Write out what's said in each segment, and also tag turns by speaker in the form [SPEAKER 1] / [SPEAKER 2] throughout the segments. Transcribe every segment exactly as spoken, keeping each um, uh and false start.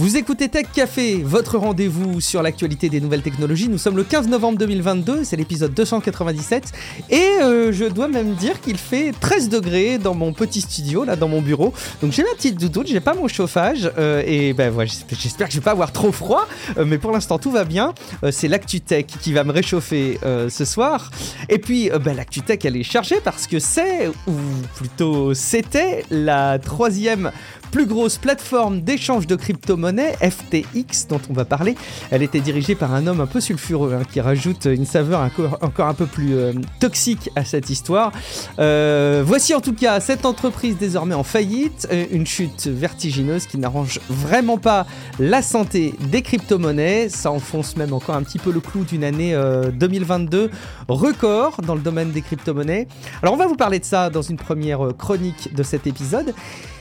[SPEAKER 1] Vous écoutez Tech Café, votre rendez-vous sur l'actualité des nouvelles technologies. Nous sommes le quinze novembre deux mille vingt-deux, c'est l'épisode deux cent quatre-vingt-dix-sept. Et euh, je dois même dire qu'il fait treize degrés dans mon petit studio, là, dans mon bureau. Donc j'ai ma petite doudoune, j'ai pas mon chauffage. Euh, et ben voilà, j'espère que je vais pas avoir trop froid. Euh, mais pour l'instant, tout va bien. Euh, c'est l'ActuTech qui va me réchauffer euh, ce soir. Et puis, euh, ben, l'ActuTech, elle est chargée parce que c'est, ou plutôt c'était, la troisième plus grosse plateforme d'échange de crypto-monnaies, F T X, dont on va parler. Elle était dirigée par un homme un peu sulfureux, hein, qui rajoute une saveur encore, encore un peu plus euh, toxique à cette histoire. Euh, voici en tout cas cette entreprise désormais en faillite, euh, une chute vertigineuse qui n'arrange vraiment pas la santé des crypto-monnaies. Ça enfonce même encore un petit peu le clou d'une année euh, deux mille vingt-deux record dans le domaine des crypto-monnaies. Alors on va vous parler de ça dans une première chronique de cet épisode.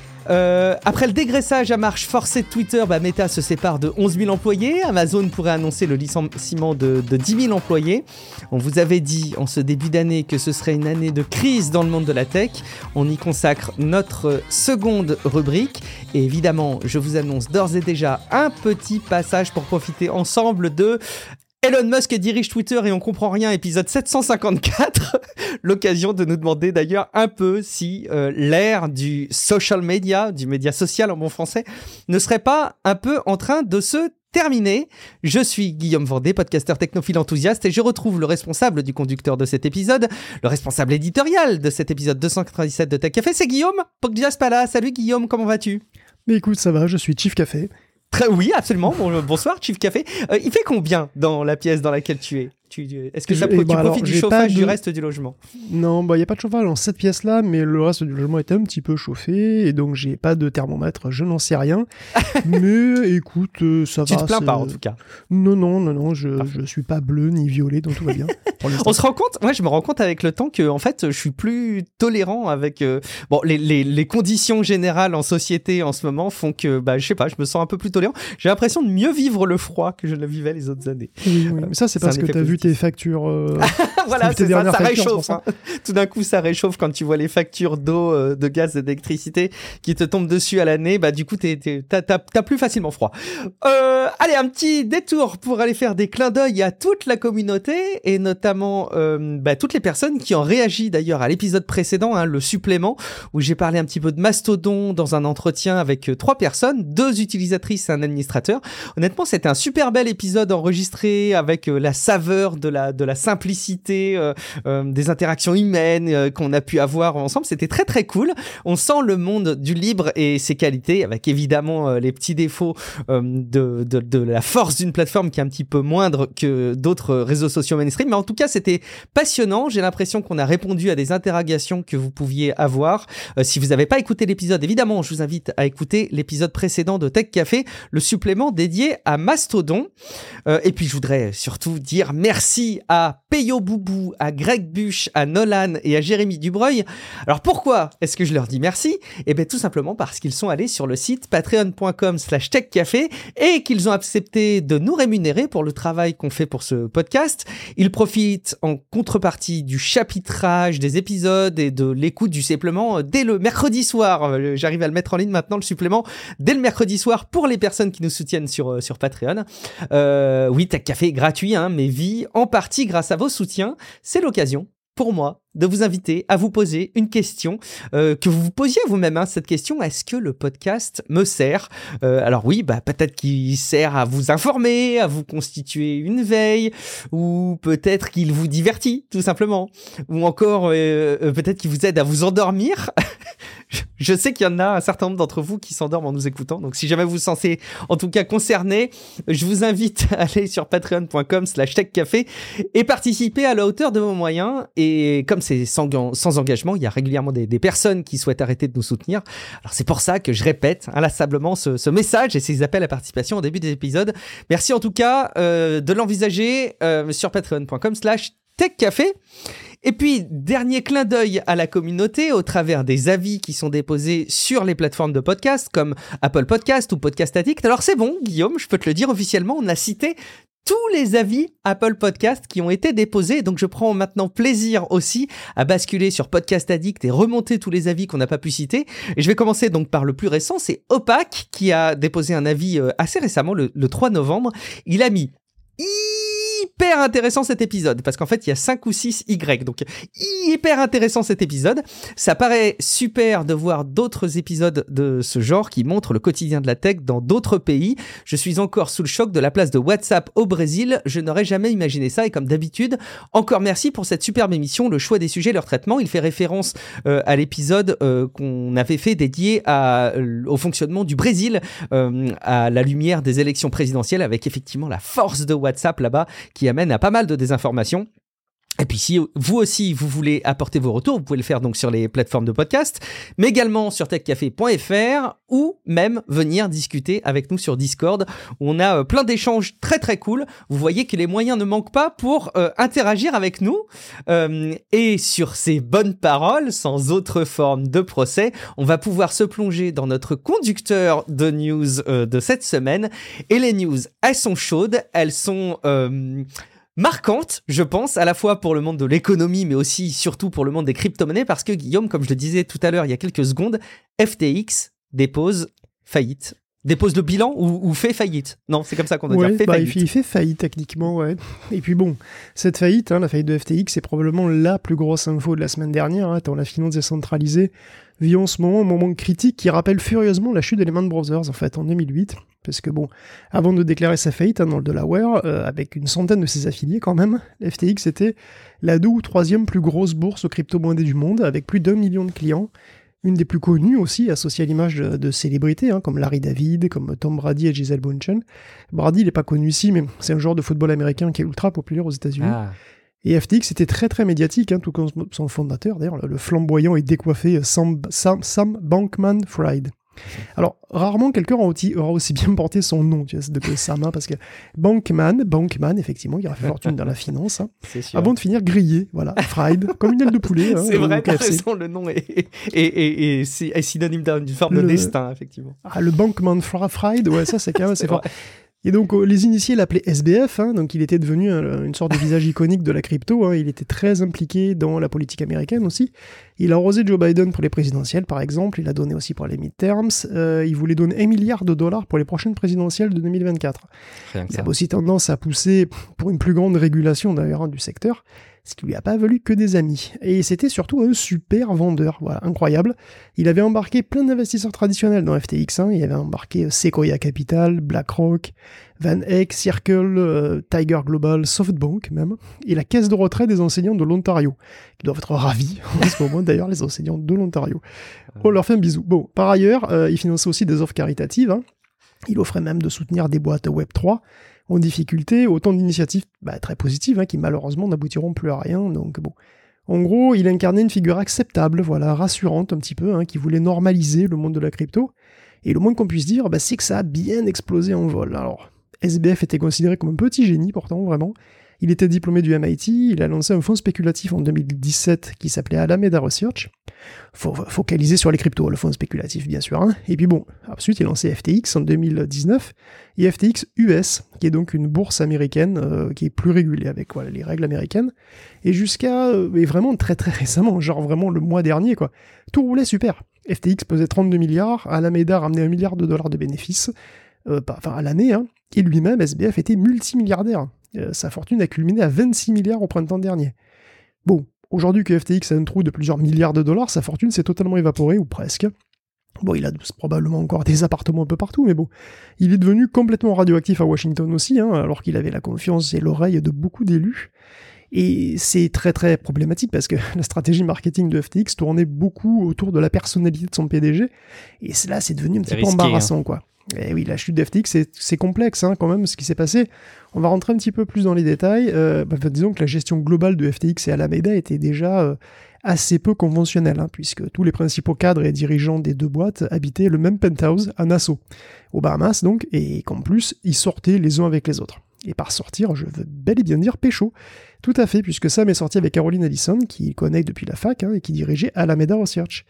[SPEAKER 1] Euh, après le dégraissage à marche forcée de Twitter, bah Meta se sépare de onze mille employés. Amazon pourrait annoncer le licenciement de, de dix mille employés. On vous avait dit en ce début d'année que ce serait une année de crise dans le monde de la tech. On y consacre notre seconde rubrique. Et évidemment, je vous annonce d'ores et déjà un petit passage pour profiter ensemble de Elon Musk dirige Twitter et on comprend rien, épisode sept cent cinquante-quatre. L'occasion de nous demander d'ailleurs un peu si euh, l'ère du social media, du média social en bon français, ne serait pas un peu en train de se terminer. Je suis Guillaume Vendée, podcasteur technophile enthousiaste, et je retrouve le responsable du conducteur de cet épisode, le responsable éditorial de cet épisode deux cent quatre-vingt-dix-sept de Tech Café, c'est Guillaume Poggiaspala. Salut Guillaume, comment vas-tu ?
[SPEAKER 2] Mais écoute, ça va, je suis Chief Café.
[SPEAKER 1] Très, oui, absolument. Bon, bonsoir, Chief Café. Euh, il fait combien dans la pièce dans laquelle tu es ? Tu, Est-ce que ça,
[SPEAKER 2] je,
[SPEAKER 1] tu
[SPEAKER 2] bah
[SPEAKER 1] profites
[SPEAKER 2] alors,
[SPEAKER 1] du chauffage
[SPEAKER 2] de...
[SPEAKER 1] du reste du logement ?
[SPEAKER 2] Non, bah il n'y a pas de chauffage dans cette pièce-là, mais le reste du logement est un petit peu chauffé, et donc j'ai pas de thermomètre, je n'en sais rien. Mais écoute, euh, ça
[SPEAKER 1] tu
[SPEAKER 2] va.
[SPEAKER 1] Tu te plains
[SPEAKER 2] c'est...
[SPEAKER 1] pas en tout cas ?
[SPEAKER 2] Non, non, non, non, je, je suis pas bleu ni violet, donc tout va bien.
[SPEAKER 1] On se rend compte, moi je me rends compte avec le temps que en fait je suis plus tolérant avec euh, bon les, les les conditions générales en société en ce moment font que bah je sais pas, je me sens un peu plus tolérant. J'ai l'impression de mieux vivre le froid que je le vivais les autres années.
[SPEAKER 2] Oui, oui. Euh, mais ça c'est parce que t'as vu tes factures. Euh...
[SPEAKER 1] voilà, c'est ça, ça réchauffe. Hein. Tout d'un coup, ça réchauffe quand tu vois les factures d'eau, euh, de gaz et d'électricité qui te tombent dessus à l'année. Bah, du coup, t'es, t'es, t'as, t'as, t'as plus facilement froid. Euh, allez, un petit détour pour aller faire des clins d'œil à toute la communauté et notamment euh, bah, toutes les personnes qui ont réagi d'ailleurs à l'épisode précédent, hein, le supplément, où j'ai parlé un petit peu de Mastodon dans un entretien avec euh, trois personnes, deux utilisatrices et un administrateur. Honnêtement, c'était un super bel épisode enregistré avec euh, la saveur de la, de la simplicité euh, euh, des interactions humaines euh, qu'on a pu avoir ensemble. C'était très très cool. On sent le monde du libre et ses qualités, avec évidemment euh, les petits défauts euh, de, de, de la force d'une plateforme qui est un petit peu moindre que d'autres réseaux sociaux mainstream. Mais en tout cas, c'était passionnant. J'ai l'impression qu'on a répondu à des interrogations que vous pouviez avoir. Euh, si vous n'avez pas écouté l'épisode, évidemment, je vous invite à écouter l'épisode précédent de Tech Café, le supplément dédié à Mastodon. Euh, et puis, je voudrais surtout dire merci à Peyo Boubou, à Greg Buch, à Nolan et à Jérémy Dubreuil. Alors pourquoi est-ce que je leur dis merci ? Eh bien tout simplement parce qu'ils sont allés sur le site patreon.com slash techcafé et qu'ils ont accepté de nous rémunérer pour le travail qu'on fait pour ce podcast. Ils profitent en contrepartie du chapitrage des épisodes et de l'écoute du supplément dès le mercredi soir. J'arrive à le mettre en ligne maintenant, le supplément, dès le mercredi soir pour les personnes qui nous soutiennent sur, sur Patreon. Euh, oui, Tech Café est gratuit, hein, mais vit en partie grâce à vos soutiens. C'est l'occasion pour moi de vous inviter à vous poser une question, euh, que vous vous posiez vous-même, hein, cette question, est-ce que le podcast me sert ? euh, Alors oui, bah, peut-être qu'il sert à vous informer, à vous constituer une veille, ou peut-être qu'il vous divertit, tout simplement, ou encore euh, euh, peut-être qu'il vous aide à vous endormir. Je sais qu'il y en a un certain nombre d'entre vous qui s'endorment en nous écoutant, donc si jamais vous vous sentez en tout cas concerné, je vous invite à aller sur patreon.com slash techcafé et participer à la hauteur de vos moyens. Et comme c'est sans, sans engagement, il y a régulièrement des, des personnes qui souhaitent arrêter de nous soutenir. Alors c'est pour ça que je répète inlassablement ce, ce message et ces appels à participation au début des épisodes. Merci en tout cas euh, de l'envisager euh, sur patreon.com slash techcafé. Et puis, dernier clin d'œil à la communauté au travers des avis qui sont déposés sur les plateformes de podcast comme Apple Podcast ou Podcast Addict. Alors c'est bon, Guillaume, je peux te le dire officiellement, on a cité tous les avis Apple Podcast qui ont été déposés. Donc, je prends maintenant plaisir aussi à basculer sur Podcast Addict et remonter tous les avis qu'on n'a pas pu citer. Et je vais commencer donc par le plus récent, c'est Opac qui a déposé un avis euh, assez récemment, le, le trois novembre. Il a mis hyper intéressant cet épisode, parce qu'en fait, il y a cinq ou six Y, donc hyper intéressant cet épisode. Ça paraît super de voir d'autres épisodes de ce genre qui montrent le quotidien de la tech dans d'autres pays. Je suis encore sous le choc de la place de WhatsApp au Brésil. Je n'aurais jamais imaginé ça, et comme d'habitude, encore merci pour cette superbe émission, le choix des sujets, leur traitement. Il fait référence euh, à l'épisode euh, qu'on avait fait dédié à, euh, au fonctionnement du Brésil euh, à la lumière des élections présidentielles, avec effectivement la force de WhatsApp là-bas, qui amène à pas mal de désinformation. Et puis si vous aussi vous voulez apporter vos retours, vous pouvez le faire donc sur les plateformes de podcast, mais également sur tech café point f r, ou même venir discuter avec nous sur Discord, où on a plein d'échanges très très cool. Vous voyez que les moyens ne manquent pas pour euh, interagir avec nous. Euh, et sur ces bonnes paroles, sans autre forme de procès, on va pouvoir se plonger dans notre conducteur de news euh, de cette semaine. Et les news, elles sont chaudes, elles sont... Euh, marquante, je pense, à la fois pour le monde de l'économie, mais aussi, surtout pour le monde des crypto-monnaies, parce que Guillaume, comme je le disais tout à l'heure, il y a quelques secondes, F T X dépose faillite. Dépose le bilan ou, ou fait faillite. Non, c'est comme ça qu'on doit
[SPEAKER 2] ouais,
[SPEAKER 1] dire. Fait
[SPEAKER 2] bah,
[SPEAKER 1] faillite.
[SPEAKER 2] Il fait faillite, techniquement, ouais. Et puis bon, cette faillite, hein, la faillite de F T X, c'est probablement la plus grosse info de la semaine dernière, hein, tant la finance décentralisée vit en ce moment un moment critique qui rappelle furieusement la chute de Lehman Brothers, en fait, en deux mille huit. Parce que bon, avant de déclarer sa faillite, hein, dans le Delaware, euh, avec une centaine de ses affiliés quand même, F T X était la deux ou troisième plus grosse bourse aux crypto-monnaies du monde, avec plus d'un million de clients. Une des plus connues aussi, associée à l'image de, de célébrités, hein, comme Larry David, comme Tom Brady et Gisele Bündchen. Brady, il n'est pas connu ici, mais c'est un joueur de football américain qui est ultra populaire aux États-Unis. Ah. Et F T X était très très médiatique, hein, tout comme son fondateur, d'ailleurs, le flamboyant et décoiffé Sam, Sam, Sam Bankman-Fried. Alors, rarement quelqu'un aura aussi, aura aussi bien porté son nom, tu vois, de que Sam, hein, parce que Bankman, Bankman, effectivement, il a fait fortune dans la finance, hein, avant de finir grillé, voilà, fried, comme une aile de poulet.
[SPEAKER 1] C'est
[SPEAKER 2] hein,
[SPEAKER 1] vrai, t'as raison, le nom est, est, est, est, est synonyme d'une forme le, de destin, effectivement.
[SPEAKER 2] Ah, le Bankman Fried, ouais, ça c'est quand même assez fort. Et donc, les initiés l'appelaient S B F, hein, donc il était devenu un, une sorte de visage iconique de la crypto, hein, il était très impliqué dans la politique américaine aussi. Il a arrosé Joe Biden pour les présidentielles, par exemple, il a donné aussi pour les midterms, euh, il voulait donner un milliard de dollars pour les prochaines présidentielles de deux mille vingt-quatre. Rien que il ça. A aussi tendance à pousser pour une plus grande régulation d'ailleurs, hein, du secteur, ce qui lui a pas valu que des amis. Et c'était surtout un super vendeur, voilà, incroyable. Il avait embarqué plein d'investisseurs traditionnels dans F T X, hein. Il avait embarqué Sequoia Capital, BlackRock, Van Eck, Circle, euh, Tiger Global, SoftBank même, et la caisse de retraite des enseignants de l'Ontario, qui doivent être ravis en ce moment d'ailleurs, les enseignants de l'Ontario. On leur fait un bisou. Bon, par ailleurs, euh, il finançait aussi des offres caritatives, hein. Il offrait même de soutenir des boîtes web trois en difficulté, autant d'initiatives bah, très positives, hein, qui malheureusement n'aboutiront plus à rien, donc bon. En gros, il incarnait une figure acceptable, voilà, rassurante un petit peu, hein, qui voulait normaliser le monde de la crypto, et le moins qu'on puisse dire, bah, c'est que ça a bien explosé en vol. Alors, S B F était considéré comme un petit génie, pourtant, vraiment. Il était diplômé du M I T, il a lancé un fonds spéculatif en deux mille dix-sept qui s'appelait Alameda Research, Faut, focalisé sur les cryptos, le fonds spéculatif bien sûr. Hein. Et puis bon, ensuite il a lancé F T X en deux mille dix-neuf, et F T X U S, qui est donc une bourse américaine euh, qui est plus régulée avec voilà, les règles américaines, et jusqu'à, euh, et vraiment très très récemment, genre vraiment le mois dernier, quoi, tout roulait super. F T X pesait trente-deux milliards, Alameda ramenait un milliard de dollars de bénéfices, euh, enfin à l'année, hein, et lui-même, S B F, était multimilliardaire. Euh, sa fortune a culminé à vingt-six milliards au printemps dernier. Bon, aujourd'hui que F T X a un trou de plusieurs milliards de dollars, sa fortune s'est totalement évaporée, ou presque. Bon, il a probablement encore des appartements un peu partout, mais bon. Il est devenu complètement radioactif à Washington aussi, hein, alors qu'il avait la confiance et l'oreille de beaucoup d'élus. Et c'est très très problématique parce que la stratégie marketing de F T X tournait beaucoup autour de la personnalité de son P D G, et là c'est devenu un petit peu embarrassant, hein. Quoi. Et oui, la chute de F T X, c'est, c'est complexe hein, quand même ce qui s'est passé. On va rentrer un petit peu plus dans les détails. Euh, bah, disons que la gestion globale de F T X et Alameda était déjà euh, assez peu conventionnelle, hein, puisque tous les principaux cadres et dirigeants des deux boîtes habitaient le même penthouse à Nassau, aux Bahamas donc, et qu'en plus, ils sortaient les uns avec les autres. Et par sortir, je veux bel et bien dire pécho. Tout à fait, puisque Sam est sorti avec Caroline Ellison, qu'il connaît depuis la fac, hein, et qui dirigeait Alameda Research.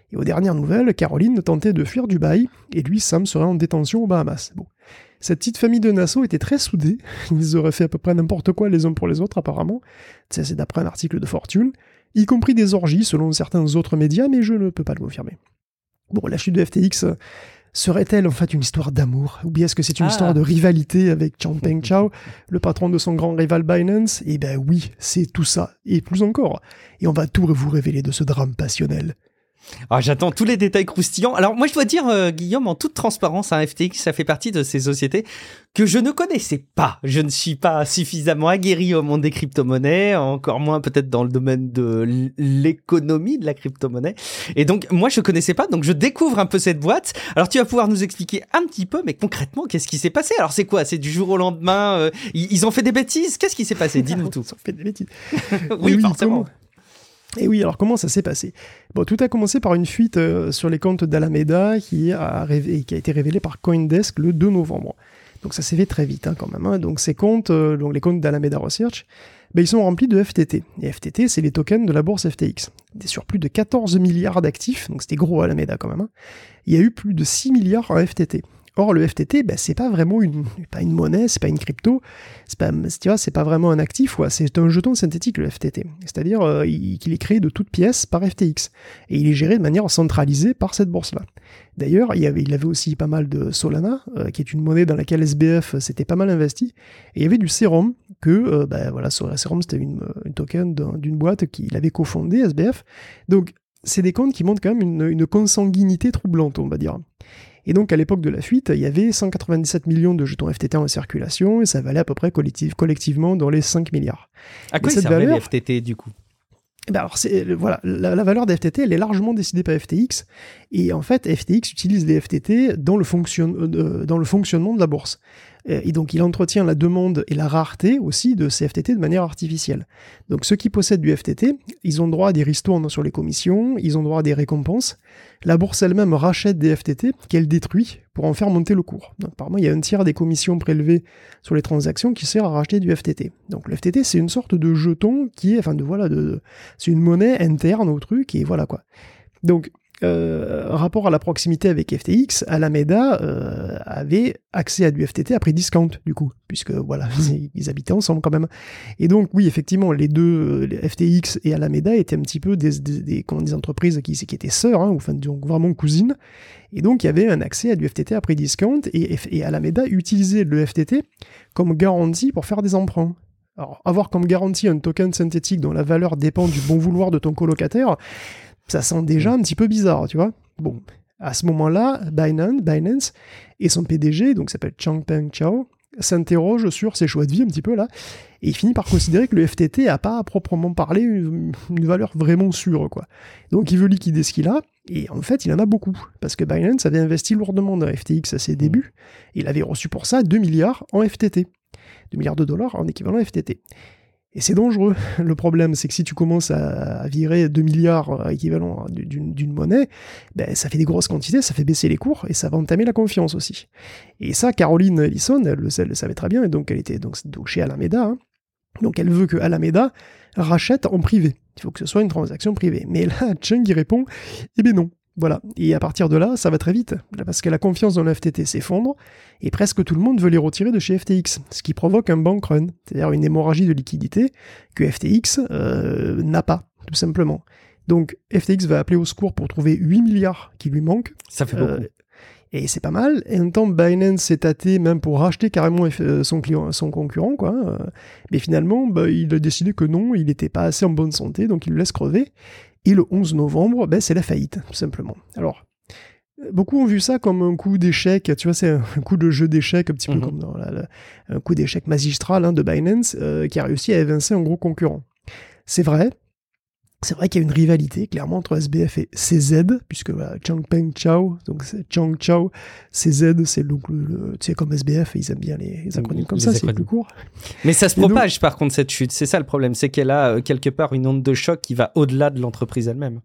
[SPEAKER 2] Et aux dernières nouvelles, Caroline tentait de fuir Dubaï, et lui, Sam, serait en détention aux Bahamas. Bon. Cette petite famille de Nassau était très soudée, ils auraient fait à peu près n'importe quoi les uns pour les autres apparemment, ça c'est d'après un article de Fortune, y compris des orgies selon certains autres médias, mais je ne peux pas le confirmer. Bon, la chute de F T X serait-elle en fait une histoire d'amour, ou bien est-ce que c'est une ah. histoire de rivalité avec Changpeng Zhao, le patron de son grand rival Binance? Eh ben oui, c'est tout ça, et plus encore. Et on va tout vous révéler de ce drame passionnel.
[SPEAKER 1] Ah, j'attends tous les détails croustillants. Alors moi je dois dire euh, Guillaume, en toute transparence, hein, F T X ça fait partie de ces sociétés que je ne connaissais pas. Je ne suis pas suffisamment aguerri au monde des crypto-monnaies, encore moins peut-être dans le domaine de l'économie de la crypto-monnaie. Et donc moi je connaissais pas, donc je découvre un peu cette boîte. Alors tu vas pouvoir nous expliquer un petit peu, mais concrètement qu'est-ce qui s'est passé? Alors c'est quoi? C'est du jour au lendemain euh, ils, ils ont fait des bêtises? Qu'est-ce qui s'est passé? Dis-nous tout.
[SPEAKER 2] Ils ont fait des bêtises.
[SPEAKER 1] oui, oui, forcément.
[SPEAKER 2] Comment Et oui, alors comment ça s'est passé? Bon, tout a commencé par une fuite euh, sur les comptes d'Alameda qui a, révé- qui a été révélée par Coindesk le deux novembre. Donc ça s'est fait très vite hein, quand même. Hein. Donc ces comptes, euh, donc les comptes d'Alameda Research, ben, ils sont remplis de F T T. Et F T T, c'est les tokens de la bourse F T X. Sur plus de quatorze milliards d'actifs, donc c'était gros Alameda quand même, hein. Il y a eu plus de six milliards en F T T. Or, le F T T, ben, c'est pas vraiment une, pas une monnaie, c'est pas une crypto, c'est pas, tu vois, c'est pas vraiment un actif, ouais, c'est un jeton synthétique, le F T T. C'est-à-dire euh, il, qu'il est créé de toutes pièces par F T X. Et il est géré de manière centralisée par cette bourse-là. D'ailleurs, il y avait, il avait aussi pas mal de Solana, euh, qui est une monnaie dans laquelle S B F s'était pas mal investi. Et il y avait du Serum, que, euh, ben voilà, Serum, c'était une, une token d'une boîte qu'il avait cofondée, S B F. Donc, c'est des comptes qui montrent quand même une, une consanguinité troublante, on va dire. Et donc, à l'époque de la fuite, il y avait cent quatre-vingt-dix-sept millions de jetons F T T en circulation, et ça valait à peu près collectif, collectivement dans les cinq milliards.
[SPEAKER 1] À quoi ils servaient les F T T, du coup?
[SPEAKER 2] Ben alors, c'est, voilà, la, la valeur des F T T, elle est largement décidée par F T X, et en fait, F T X utilise les F T T dans le, fonction, euh, dans le fonctionnement de la bourse. Et donc, il entretient la demande et la rareté aussi de ces F T T de manière artificielle. Donc, ceux qui possèdent du F T T, ils ont droit à des ristournes sur les commissions, ils ont droit à des récompenses. La bourse elle-même rachète des F T T qu'elle détruit pour en faire monter le cours. Donc, apparemment, il y a un tiers des commissions prélevées sur les transactions qui sert à racheter du F T T. Donc, le F T T, c'est une sorte de jeton qui est, enfin, de voilà, de, c'est une monnaie interne au truc et voilà quoi. Donc, Euh, rapport à la proximité avec F T X, Alameda euh, avait accès à du F T T à prix discount, du coup, puisque voilà, ils, ils habitaient ensemble quand même. Et donc, oui, effectivement, les deux, les F T X et Alameda étaient un petit peu des, des, des, comment, des entreprises qui, qui étaient sœurs, hein, ou enfin, donc vraiment cousines. Et donc, il y avait un accès à du F T T à prix discount, et, et Alameda utilisait le F T T comme garantie pour faire des emprunts. Alors, avoir comme garantie un token synthétique dont la valeur dépend du bon vouloir de ton colocataire, ça sent déjà un petit peu bizarre, tu vois. Bon, à ce moment-là, Binance, Binance et son P D G, donc s'appelle Changpeng Zhao, s'interroge sur ses choix de vie un petit peu là, et il finit par considérer que le F T T n'a pas à proprement parler une, une valeur vraiment sûre, quoi. Donc il veut liquider ce qu'il a, et en fait il en a beaucoup, parce que Binance avait investi lourdement dans F T X à ses débuts, et il avait reçu pour ça deux milliards en F T T, deux milliards de dollars en équivalent F T T. Et c'est dangereux. Le problème, c'est que si tu commences à virer deux milliards équivalents d'une, d'une monnaie, ben, ça fait des grosses quantités, ça fait baisser les cours, et ça va entamer la confiance aussi. Et ça, Caroline Ellison, elle, elle le savait très bien, et donc elle était donc, donc chez Alameda, hein. Donc elle veut que Alameda rachète en privé. Il faut que ce soit une transaction privée. Mais là, Cheng y répond, eh bien non. Voilà, et à partir de là, ça va très vite, parce que la confiance dans le F T T s'effondre, et presque tout le monde veut les retirer de chez F T X, ce qui provoque un bank run, c'est-à-dire une hémorragie de liquidité que F T X euh, n'a pas, tout simplement. Donc F T X va appeler au secours pour trouver huit milliards qui lui manquent.
[SPEAKER 1] Ça fait beaucoup. Euh,
[SPEAKER 2] et c'est pas mal, et en même temps Binance s'est tâté même pour racheter carrément son, client, son concurrent, quoi. Mais finalement, bah, il a décidé que non, il n'était pas assez en bonne santé, donc il le laisse crever. Et le onze novembre, ben, c'est la faillite, tout simplement. Alors, beaucoup ont vu ça comme un coup d'échec, tu vois, c'est un coup de jeu d'échec, un petit peu mm-hmm. comme dans la, la, un coup d'échec magistral hein, de Binance, euh, qui a réussi à évincer un gros concurrent. C'est vrai, c'est vrai qu'il y a une rivalité, clairement, entre S B F et C Z, puisque voilà, Changpeng Zhao, donc c'est Chang Zhao, C Z, c'est le, le, tu sais, comme S B F, ils aiment bien les, les acronymes comme les ça, acronymes. C'est plus court.
[SPEAKER 1] Mais ça se et propage, donc, par contre, cette chute, c'est ça le problème, c'est qu'elle a euh, quelque part une onde de choc qui va au-delà de l'entreprise elle-même.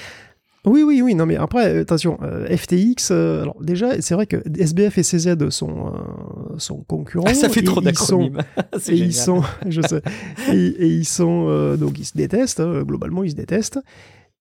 [SPEAKER 2] Oui, oui, oui, non mais après, attention, euh, F T X, euh, alors déjà, c'est vrai que S B F et C Z sont, euh, sont concurrents. Ah,
[SPEAKER 1] ça fait trop d'acronymes.
[SPEAKER 2] Et ils sont, je sais, et, et ils sont, euh, donc ils se détestent, hein, globalement ils se détestent.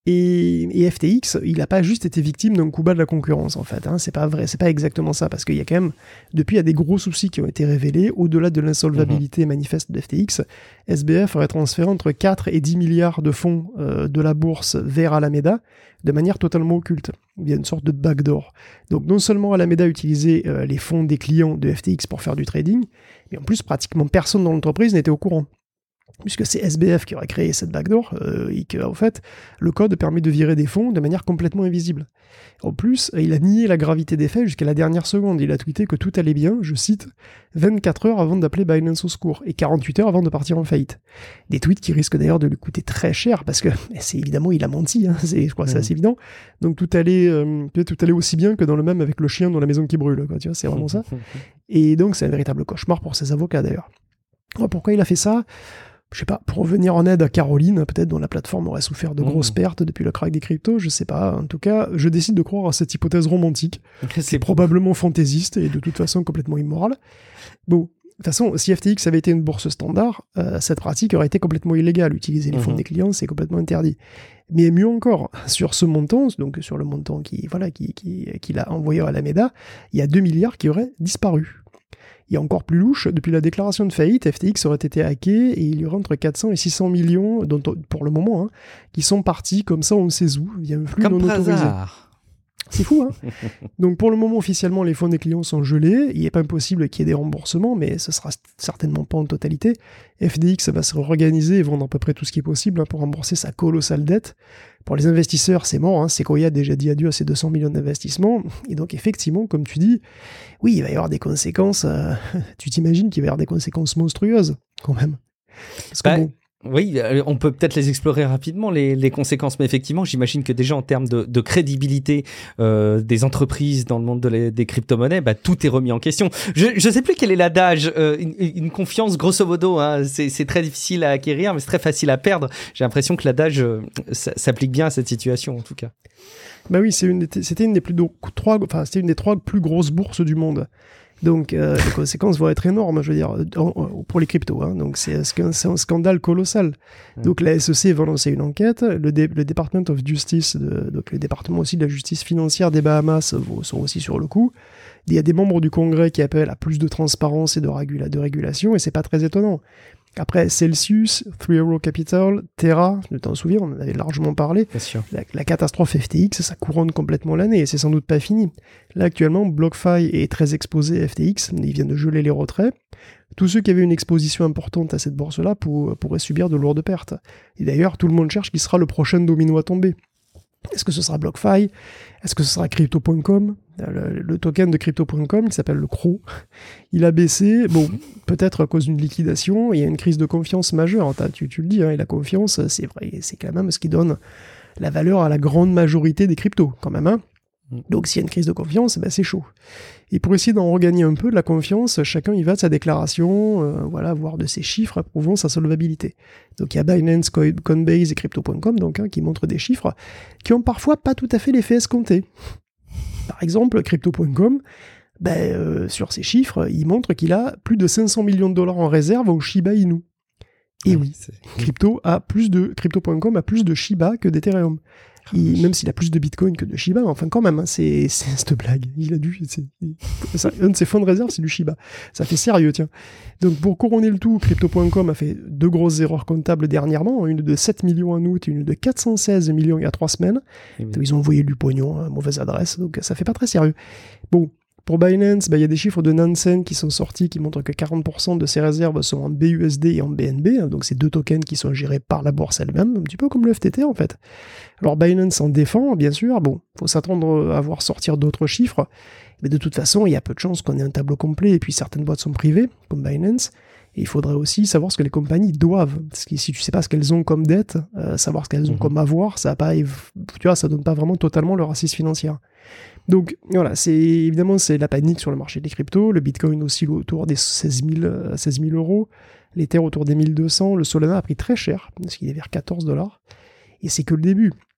[SPEAKER 2] Et, et F T X, il n'a pas juste été victime d'un coup bas de la concurrence, en fait. Hein. C'est pas vrai, c'est pas exactement ça, parce qu'il y a quand même, depuis, il y a des gros soucis qui ont été révélés. Au-delà de l'insolvabilité mmh. manifeste de F T X, S B F aurait transféré entre quatre et dix milliards de fonds euh, de la bourse vers Alameda de manière totalement occulte. Il y a une sorte de backdoor. Donc non seulement Alameda utilisait euh, les fonds des clients de F T X pour faire du trading, mais en plus, pratiquement personne dans l'entreprise n'était au courant. Puisque c'est S B F qui aurait créé cette backdoor, euh, et que, en fait, le code permet de virer des fonds de manière complètement invisible. En plus, il a nié la gravité des faits jusqu'à la dernière seconde. Il a tweeté que tout allait bien, je cite, vingt-quatre heures avant d'appeler Binance au secours, et quarante-huit heures avant de partir en faillite. Des tweets qui risquent d'ailleurs de lui coûter très cher, parce que, c'est évidemment, il a menti, hein, c'est, je crois que c'est assez évident. Donc tout allait, euh, tout allait aussi bien que dans le même avec le chien dans la maison qui brûle, quoi, tu vois, c'est vraiment ça. Et donc, c'est un véritable cauchemar pour ses avocats, d'ailleurs. Alors, pourquoi il a fait ça ? Je sais pas, pour venir en aide à Caroline, peut-être dont la plateforme aurait souffert de grosses mmh. pertes depuis le crack des cryptos, je sais pas. En tout cas, je décide de croire à cette hypothèse romantique. C'est probablement fantaisiste et de toute façon complètement immorale. Bon, de toute façon, si F T X avait été une bourse standard, euh, cette pratique aurait été complètement illégale. Utiliser les fonds mmh. des clients, c'est complètement interdit. Mais mieux encore, sur ce montant, donc sur le montant qui, voilà, qui, qui, qu'il a envoyé à Alameda, il y a deux milliards qui auraient disparu. Et encore plus louche, depuis la déclaration de faillite, F T X aurait été hacké et il y aurait entre quatre cents et six cents millions, dont, pour le moment, hein, qui sont partis comme ça on ne sait où, via un flux
[SPEAKER 1] comme
[SPEAKER 2] non autorisé.
[SPEAKER 1] Hasard.
[SPEAKER 2] C'est fou, hein. Donc pour le moment, officiellement, les fonds des clients sont gelés. Il n'est pas impossible qu'il y ait des remboursements, mais ce sera certainement pas en totalité. F T X va se réorganiser et vendre à peu près tout ce qui est possible hein, pour rembourser sa colossale dette. Pour les investisseurs, c'est mort. Hein. Sequoia a déjà dit adieu à ses deux cents millions d'investissements. Et donc effectivement, comme tu dis, oui, il va y avoir des conséquences. Euh, tu t'imagines qu'il va y avoir des conséquences monstrueuses, quand même. Parce que
[SPEAKER 1] bah...
[SPEAKER 2] bon...
[SPEAKER 1] Oui, on peut peut-être les explorer rapidement, les, les conséquences, mais effectivement, j'imagine que déjà en termes de, de crédibilité euh, des entreprises dans le monde de les, des crypto-monnaies, bah, tout est remis en question. Je ne sais plus quel est l'adage, euh, une, une confiance, grosso modo, hein, c'est, c'est très difficile à acquérir, mais c'est très facile à perdre. J'ai l'impression que l'adage euh, s'applique bien à cette situation, en tout cas.
[SPEAKER 2] Bah oui, c'est une, c'était une des plus trois, enfin c'était une des trois plus grosses bourses du monde. Donc, euh, les conséquences vont être énormes, je veux dire, pour les cryptos. Hein. Donc, c'est, c'est un scandale colossal. Donc, la S E C va lancer une enquête. Le, dé, le Department of Justice, de, donc le département aussi de la justice financière des Bahamas, sont aussi sur le coup. Il y a des membres du Congrès qui appellent à plus de transparence et de, régula, de régulation, et c'est pas très étonnant. Après, Celsius, Three Arrows Capital, Terra, je t'en souviens, on en avait largement parlé.
[SPEAKER 1] Bien sûr.
[SPEAKER 2] La, la catastrophe F T X, ça couronne complètement l'année et c'est sans doute pas fini. Là, actuellement, BlockFi est très exposé à F T X, ils viennent de geler les retraits. Tous ceux qui avaient une exposition importante à cette bourse-là pour, pourraient subir de lourdes pertes. Et d'ailleurs, tout le monde cherche qui sera le prochain domino à tomber. Est-ce que ce sera BlockFi ? Est-ce que ce sera Crypto point com ? le, le token de Crypto point com, qui s'appelle le C R O, il a baissé, bon, peut-être à cause d'une liquidation, il y a une crise de confiance majeure, tu, tu le dis, hein, et la confiance, c'est vrai, c'est quand même ce qui donne la valeur à la grande majorité des cryptos, quand même, hein. Donc s'il y a une crise de confiance, ben c'est chaud. Et pour essayer d'en regagner un peu de la confiance, chacun y va de sa déclaration, euh, voilà, voire de ses chiffres prouvant sa solvabilité. Donc il y a Binance, Coinbase et Crypto point com donc, hein, qui montrent des chiffres qui ont parfois pas tout à fait l'effet escompté. Par exemple, Crypto point com, ben, euh, sur ses chiffres, il montre qu'il a plus de cinq cents millions de dollars en réserve au Shiba Inu. Et oui, oui Crypto a plus de, Crypto point com a plus de Shiba que d'Ethereum. Il, même s'il a plus de Bitcoin que de Shiba, enfin quand même, hein, c'est, c'est cette blague. Il a dû, c'est, c'est, un de ses fonds de réserve, c'est du Shiba. Ça fait sérieux, tiens. Donc pour couronner le tout, Crypto point com a fait deux grosses erreurs comptables dernièrement, une de sept millions en août et une de quatre cent seize millions il y a trois semaines. Oui. Donc, ils ont envoyé du pognon à mauvaise adresse, donc ça fait pas très sérieux. Bon. Pour Binance, bah, y a des chiffres de Nansen qui sont sortis qui montrent que quarante pour cent de ses réserves sont en B U S D et en B N B, hein, donc c'est deux tokens qui sont gérés par la bourse elle-même, un petit peu comme le F T T en fait. Alors Binance en défend, bien sûr, bon, faut s'attendre à voir sortir d'autres chiffres, mais de toute façon, il y a peu de chances qu'on ait un tableau complet, et puis certaines boîtes sont privées, comme Binance, et il faudrait aussi savoir ce que les compagnies doivent, parce que si tu sais pas ce qu'elles ont comme dette, euh, savoir ce qu'elles ont mmh. comme avoir, ça a pas, tu vois, ça donne pas vraiment totalement leur assise financière. Donc voilà, c'est évidemment c'est la panique sur le marché des cryptos, le Bitcoin oscille autour des seize mille euros, l'Ether autour des mille deux cents, le Solana a pris très cher, parce qu'il est vers quatorze dollars, et c'est que le début.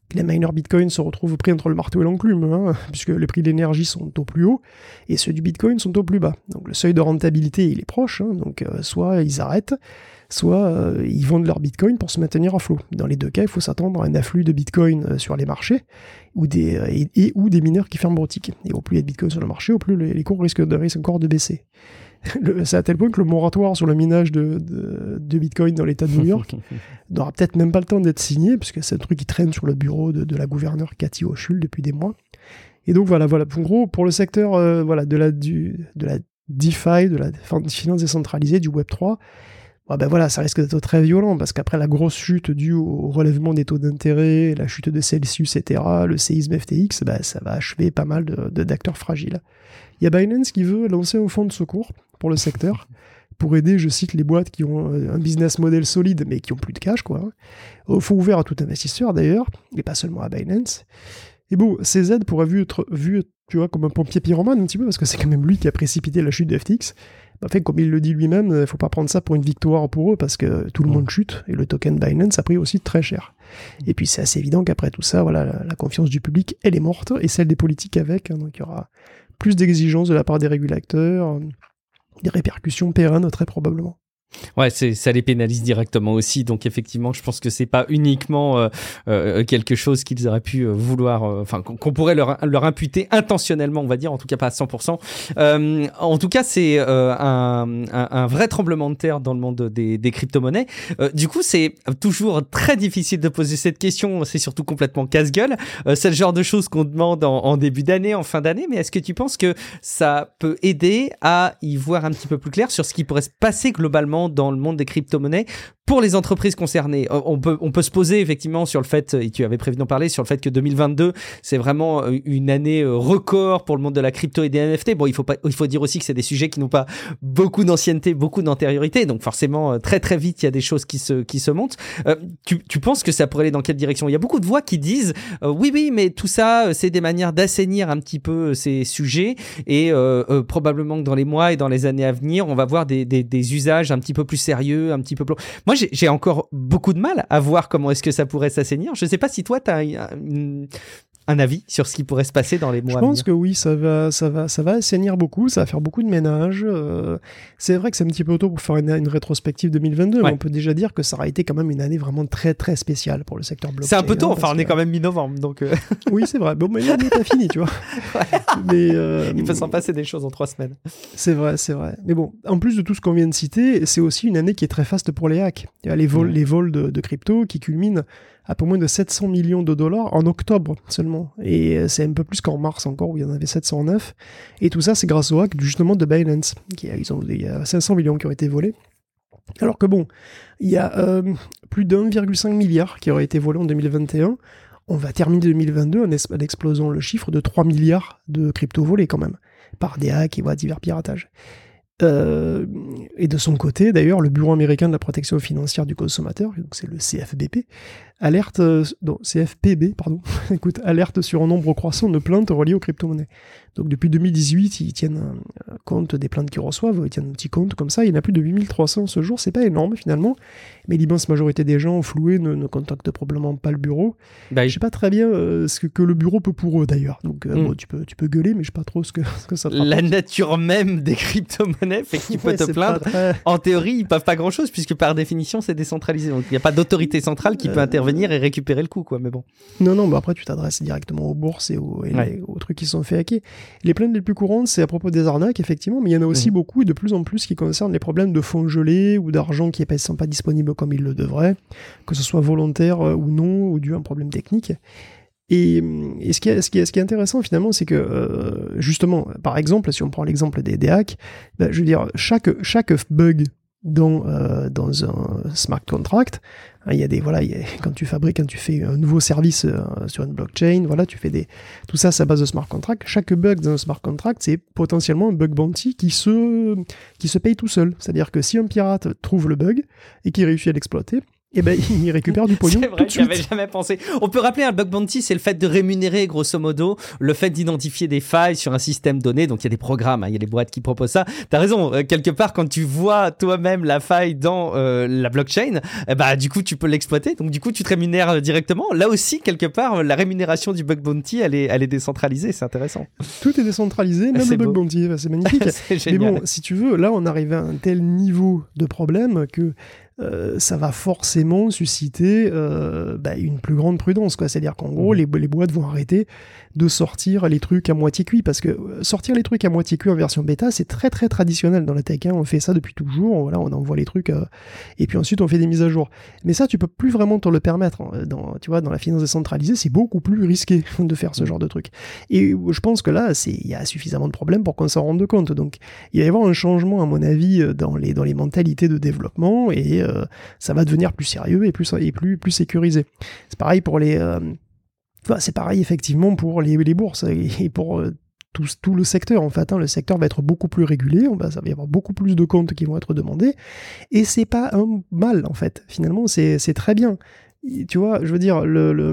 [SPEAKER 2] que les miners Bitcoin se retrouvent pris entre le marteau et l'enclume, hein, puisque les prix de l'énergie sont au plus haut et ceux du Bitcoin sont au plus bas. Donc le seuil de rentabilité, il est proche, hein, donc euh, soit ils arrêtent, soit euh, ils vendent leur Bitcoin pour se maintenir à flot. Dans les deux cas, il faut s'attendre à un afflux de Bitcoin euh, sur les marchés ou des, euh, et, et ou des mineurs qui ferment boutique. Et au plus il y a de Bitcoin sur le marché, au plus les, les cours risquent, de, risquent encore de baisser. Le, c'est à tel point que le moratoire sur le minage de, de, de Bitcoin dans l'État de New York n'aura peut-être même pas le temps d'être signé, puisque c'est un truc qui traîne sur le bureau de, de la gouverneure Cathy Hochul depuis des mois. Et donc voilà, voilà. En gros, pour le secteur euh, voilà, de, la, du, de la DeFi, de la finance décentralisée, du Web trois, bah ben voilà, ça risque d'être très violent, parce qu'après la grosse chute due au relèvement des taux d'intérêt, la chute de Celsius, et cetera, le séisme F T X, bah, ça va achever pas mal de, de, d'acteurs fragiles. Il y a Binance qui veut lancer un fonds de secours pour le secteur, pour aider, je cite, les boîtes qui ont un business model solide, mais qui ont plus de cash, quoi. Au fonds ouvert à tout investisseur, d'ailleurs, et pas seulement à Binance. Et bon, ces aides pourraient vu être vues, tu vois, comme un pompier pyromane, un petit peu, parce que c'est quand même lui qui a précipité la chute de F T X. En fait, comme il le dit lui-même, il ne faut pas prendre ça pour une victoire pour eux, parce que tout le monde chute, et le token Binance a pris aussi très cher. Et puis c'est assez évident qu'après tout ça, voilà, la, la confiance du public, elle est morte, et celle des politiques avec, hein, donc il y aura plus d'exigences de la part des régulateurs, des répercussions pérennes très probablement.
[SPEAKER 1] Ouais, c'est, ça les pénalise directement aussi, donc effectivement, je pense que c'est pas uniquement euh, euh, quelque chose qu'ils auraient pu euh, vouloir, enfin euh, qu'on, qu'on pourrait leur, leur imputer intentionnellement, on va dire, en tout cas pas à cent pour cent. Euh, en tout cas, c'est euh, un, un, un vrai tremblement de terre dans le monde des, des crypto-monnaies. Euh, du coup, c'est toujours très difficile de poser cette question, c'est surtout complètement casse-gueule. Euh, c'est le genre de choses qu'on demande en, en début d'année, en fin d'année, mais est-ce que tu penses que ça peut aider à y voir un petit peu plus clair sur ce qui pourrait se passer globalement dans le monde des crypto-monnaies pour les entreprises concernées? On peut, on peut se poser effectivement sur le fait, et tu avais prévu d'en parler, sur le fait que deux mille vingt-deux, c'est vraiment une année record pour le monde de la crypto et des N F T. Bon, il faut pas, il faut dire aussi que c'est des sujets qui n'ont pas beaucoup d'ancienneté, beaucoup d'antériorité, donc forcément, très très vite, il y a des choses qui se, qui se montent. Euh, tu, tu penses que ça pourrait aller dans quelle direction? Il y a beaucoup de voix qui disent euh, oui, oui, mais tout ça, c'est des manières d'assainir un petit peu ces sujets, et euh, euh, probablement que dans les mois et dans les années à venir, on va voir des, des, des usages un petit peu plus sérieux, un petit peu plus... Moi, j'ai, j'ai encore beaucoup de mal à voir comment est-ce que ça pourrait s'assainir. Je ne sais pas si toi, tu as un, un avis sur ce qui pourrait se passer dans les mois à venir.
[SPEAKER 2] Je pense que oui, ça va, ça va, ça va assainir beaucoup, ça va faire beaucoup de ménage. Euh, c'est vrai que c'est un petit peu tôt pour faire une, une rétrospective deux mille vingt-deux, ouais. Mais on peut déjà dire que ça aura été quand même une année vraiment très très spéciale pour le secteur blockchain.
[SPEAKER 1] C'est un peu tôt,
[SPEAKER 2] hein,
[SPEAKER 1] enfin on
[SPEAKER 2] que...
[SPEAKER 1] est quand même mi-novembre, donc... Euh...
[SPEAKER 2] Oui, c'est vrai, bon, mais l'année n'est pas finie, tu vois.
[SPEAKER 1] Ouais.
[SPEAKER 2] Mais, euh...
[SPEAKER 1] Il peut s'en passer des choses en trois semaines.
[SPEAKER 2] C'est vrai, c'est vrai. Mais bon, en plus de tout ce qu'on vient de citer, c'est aussi une année qui est très faste pour les hacks. Il y a les vols, ouais. les vols de, de crypto qui culminent à peu moins de sept cents millions de dollars en octobre seulement. Et c'est un peu plus qu'en mars encore, où il y en avait sept cent neuf. Et tout ça, c'est grâce au hack justement de Binance. Qui a, ils ont, il y a cinq cents millions qui ont été volés. Alors que bon, il y a euh, plus d'un virgule cinq milliard qui auraient été volés en deux mille vingt et un. On va terminer deux mille vingt-deux en, es- en explosant le chiffre de trois milliards de crypto volés quand même, par des hacks et voilà, divers piratages. Euh, et de son côté, d'ailleurs, le Bureau américain de la protection financière du consommateur, donc c'est le C F B P, alerte, euh, non, C F P B, pardon, écoute, alerte sur un nombre croissant de plaintes reliées aux crypto-monnaies. Donc depuis deux mille dix-huit, ils tiennent un compte des plaintes qu'ils reçoivent, ils tiennent un petit compte comme ça, il y en a plus de huit mille trois cents ce jour, c'est pas énorme finalement, mais l'immense majorité des gens floués ne, ne contactent probablement pas le bureau. Bah, je sais pas très bien euh, ce que, que le bureau peut pour eux d'ailleurs, donc euh, mm. bon, tu, peux, tu peux gueuler, mais je sais pas trop ce que, ce que ça te rapporte.
[SPEAKER 1] La nature même des crypto-monnaies fait que tu peux
[SPEAKER 2] ouais,
[SPEAKER 1] te plaindre. Très... En théorie, ils peuvent pas grand-chose, puisque par définition, c'est décentralisé, donc il n'y a pas d'autorité centrale qui euh... peut intervenir et récupérer le coup, quoi, mais bon.
[SPEAKER 2] Non, non, bah après tu t'adresses directement aux bourses et aux, et ouais. les, aux trucs qui sont fait hacker. Les plaintes les plus courantes, c'est à propos des arnaques, effectivement, mais il y en a aussi mmh. beaucoup, et de plus en plus, qui concernent les problèmes de fonds gelés ou d'argent qui ne sont pas disponibles comme il le devrait, que ce soit volontaire ou non, ou dû à un problème technique. Et, et ce, qui est, ce, qui est, ce qui est intéressant finalement, c'est que euh, justement, par exemple, si on prend l'exemple des, des hacks, bah, je veux dire, chaque, chaque bug dans, euh, dans un smart contract, hein, il y a des, voilà, il y a, quand tu fabriques, quand tu fais un nouveau service euh, sur une blockchain, voilà, tu fais des, tout ça, c'est à base de smart contract. Chaque bug dans un smart contract, c'est potentiellement un bug bounty qui se, qui se paye tout seul. C'est-à-dire que si un pirate trouve le bug et qu'il réussit à l'exploiter, et ben il récupère du pognon.
[SPEAKER 1] C'est vrai, j'y avais jamais pensé. On peut rappeler un bug bounty, c'est le fait de rémunérer grosso modo, le fait d'identifier des failles sur un système donné. Donc il y a des programmes, hein, il y a des boîtes qui proposent ça. T'as raison, euh, quelque part quand tu vois toi-même la faille dans euh, la blockchain, eh bah du coup tu peux l'exploiter. Donc du coup tu te rémunères euh, directement. Là aussi quelque part la rémunération du bug bounty, elle est, elle est décentralisée. C'est intéressant.
[SPEAKER 2] Tout est décentralisé, même
[SPEAKER 1] c'est
[SPEAKER 2] le bug
[SPEAKER 1] beau.
[SPEAKER 2] bounty, c'est magnifique.
[SPEAKER 1] C'est
[SPEAKER 2] Mais
[SPEAKER 1] génial.
[SPEAKER 2] bon, si tu veux, là on arrive à un tel niveau de problème que Euh, ça va forcément susciter euh, bah, une plus grande prudence, quoi. C'est-à-dire qu'en gros, les, les boîtes vont arrêter de sortir les trucs à moitié cuits, parce que sortir les trucs à moitié cuits en version bêta, c'est très très traditionnel dans la tech, hein. On fait ça depuis toujours, voilà, on envoie les trucs, euh, et puis ensuite on fait des mises à jour. Mais ça, tu peux plus vraiment te le permettre. Dans, tu vois, dans la finance décentralisée, c'est beaucoup plus risqué de faire ce genre de truc. Et je pense que là, il y a suffisamment de problèmes pour qu'on s'en rende compte. Donc, il va y avoir un changement, à mon avis, dans les, dans les mentalités de développement, et euh, ça va devenir plus sérieux et plus, et plus, plus sécurisé. C'est pareil pour les... Euh, enfin, c'est pareil, effectivement, pour les, les bourses et pour... Euh, Tout, tout le secteur en fait, hein. Le secteur va être beaucoup plus régulé, on va, ça va y avoir beaucoup plus de comptes qui vont être demandés, et c'est pas un mal en fait, finalement c'est, c'est très bien. Tu vois, je veux dire, le, le,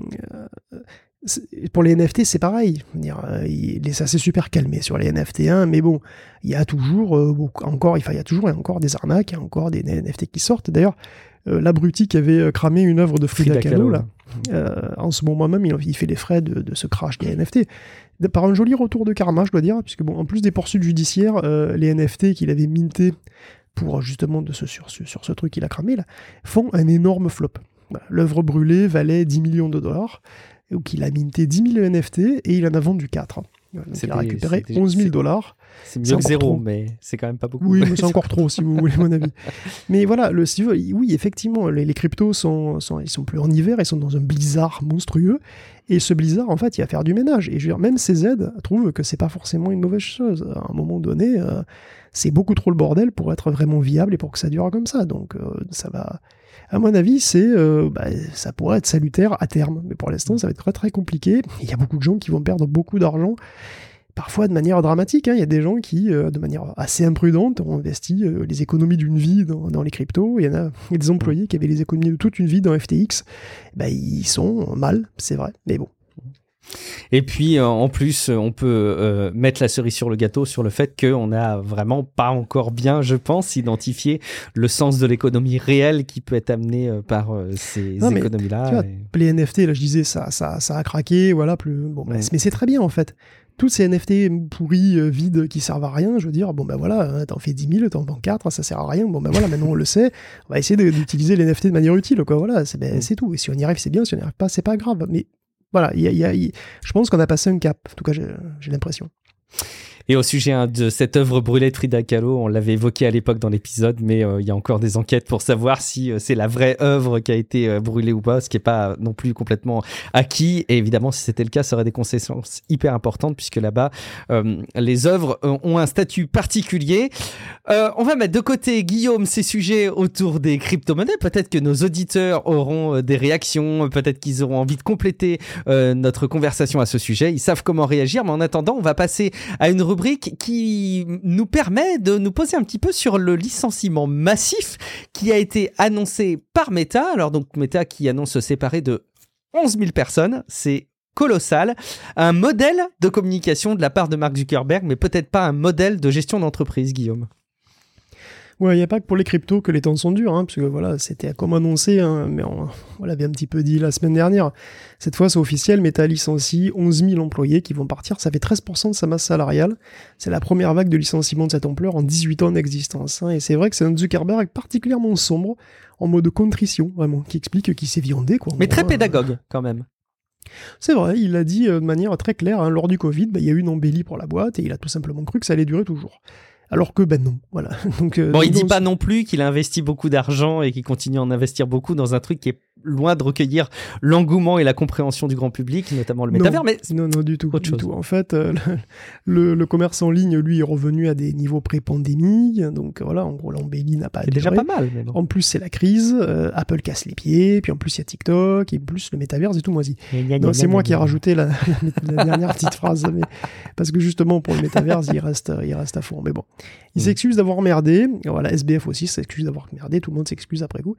[SPEAKER 2] euh, pour les N F T c'est pareil, je veux dire, euh, il, ça s'est super calmé sur les N F T, hein, mais bon, il y a toujours euh, encore, il y a toujours et encore des arnaques, il y a encore des N F T qui sortent. D'ailleurs, euh, l'abruti qui avait cramé une œuvre de Frida, Frida Kahlo, là, euh, en ce moment même, il, il fait les frais de, de ce crash des N F T. Par un joli retour de karma, je dois dire, puisque bon, en plus des poursuites judiciaires, euh, les N F T qu'il avait mintés pour justement de ce, sur, sur, sur ce truc qu'il a cramé là, font un énorme flop. Voilà. L'œuvre brûlée valait dix millions de dollars, donc il a minté dix mille N F T et il en a vendu quatre. Donc il a récupéré des, onze mille dollars.
[SPEAKER 1] C'est mieux que zéro, trop. Mais c'est quand même pas beaucoup.
[SPEAKER 2] Oui, mais c'est encore trop, si vous voulez mon avis. Mais voilà, le, si vous, oui, effectivement, les, les cryptos sont, sont, ils sont plus en hiver, ils sont dans un blizzard monstrueux. Et ce blizzard, en fait, il va faire du ménage. Et je veux dire, même C Z trouve que c'est pas forcément une mauvaise chose. À un moment donné, euh, c'est beaucoup trop le bordel pour être vraiment viable et pour que ça dure comme ça. Donc, euh, ça va... À mon avis, c'est, euh, bah, ça pourrait être salutaire à terme. Mais pour l'instant, ça va être très très compliqué. Il y a beaucoup de gens qui vont perdre beaucoup d'argent. Parfois de manière dramatique, hein. Il y a des gens qui, euh, de manière assez imprudente, ont investi euh, les économies d'une vie dans, dans les cryptos. Il y en a, il y a des employés qui avaient les économies de toute une vie dans F T X. Ben, ils sont mal, c'est vrai, mais bon.
[SPEAKER 1] Et puis, euh, en plus, on peut euh, mettre la cerise sur le gâteau sur le fait qu'on n'a vraiment pas encore bien, je pense, identifié le sens de l'économie réelle qui peut être amenée euh, par euh, ces non, économies-là.
[SPEAKER 2] Tu vois,
[SPEAKER 1] et...
[SPEAKER 2] les N F T, là, je disais, ça, ça, ça a craqué, voilà, plus... Bon, ouais. ben, mais c'est très bien, en fait. Toutes ces N F T pourris, euh, vides, qui servent à rien, je veux dire, bon ben voilà, hein, t'en fais dix mille, t'en vends quatre, ça sert à rien, bon ben voilà, maintenant on le sait, on va essayer de, d'utiliser les N F T de manière utile, quoi, voilà, c'est, ben, c'est tout. Et si on y arrive, c'est bien, si on n'y arrive pas, c'est pas grave. Mais voilà, y a, y a, y... je pense qu'on a passé un cap, en tout cas, j'ai, j'ai l'impression.
[SPEAKER 1] Et au sujet hein, de cette œuvre brûlée de Frida Kahlo, on l'avait évoqué à l'époque dans l'épisode, mais il euh, y a encore des enquêtes pour savoir si euh, c'est la vraie œuvre qui a été euh, brûlée ou pas, ce qui n'est pas non plus complètement acquis. Et évidemment, si c'était le cas, ça aurait des conséquences hyper importantes, puisque là-bas, euh, les œuvres euh, ont un statut particulier. Euh, on va mettre de côté, Guillaume, ces sujets autour des crypto-monnaies. Peut-être que nos auditeurs auront euh, des réactions, peut-être qu'ils auront envie de compléter euh, notre conversation à ce sujet. Ils savent comment réagir, mais en attendant, on va passer à une rubrique qui nous permet de nous poser un petit peu sur le licenciement massif qui a été annoncé par Meta. Alors donc Meta qui annonce se séparer de onze mille personnes, c'est colossal. Un modèle de communication de la part de Mark Zuckerberg, mais peut-être pas un modèle de gestion d'entreprise, Guillaume.
[SPEAKER 2] Ouais, il n'y a pas que pour les cryptos que les temps sont durs, hein, parce que voilà, c'était comme annoncé, hein, mais on, on l'avait un petit peu dit la semaine dernière. Cette fois, c'est officiel, Meta licencie onze mille employés qui vont partir, ça fait treize pour cent de sa masse salariale. C'est la première vague de licenciement de cette ampleur en dix-huit ans d'existence, hein, et c'est vrai que c'est un Zuckerberg particulièrement sombre, en mode contrition, vraiment, qui explique qu'il s'est viandé, quoi.
[SPEAKER 1] Mais très
[SPEAKER 2] euh,
[SPEAKER 1] pédagogue, quand même.
[SPEAKER 2] C'est vrai, il l'a dit euh, de manière très claire, hein, lors du Covid, bah, il y a eu une embellie pour la boîte, et il a tout simplement cru que ça allait durer toujours. Alors que ben non, voilà. Donc, euh,
[SPEAKER 1] bon, il
[SPEAKER 2] donc,
[SPEAKER 1] dit pas non plus qu'il a investi beaucoup d'argent et qu'il continue à en investir beaucoup dans un truc qui est loin de recueillir l'engouement et la compréhension du grand public, notamment le métavers.
[SPEAKER 2] Non,
[SPEAKER 1] mais
[SPEAKER 2] non, non, du tout.
[SPEAKER 1] Autre
[SPEAKER 2] du
[SPEAKER 1] chose.
[SPEAKER 2] tout. En fait, euh, le, le commerce en ligne, lui, est revenu à des niveaux pré-pandémie. Donc voilà, en gros, l'embellie n'a pas
[SPEAKER 1] c'est déjà pas mal. Mais bon.
[SPEAKER 2] En plus, c'est la crise. Euh, Apple casse les pieds. Puis en plus, il y a TikTok. Et plus, le métavers est tout moisi. Non, c'est moi qui ai rajouté la, la, la dernière petite phrase. Mais, parce que justement, pour le métavers, il reste, il reste à fond. Mais bon, il mmh. s'excuse d'avoir merdé. Voilà, S B F aussi s'excuse d'avoir merdé. Tout le monde s'excuse après coup.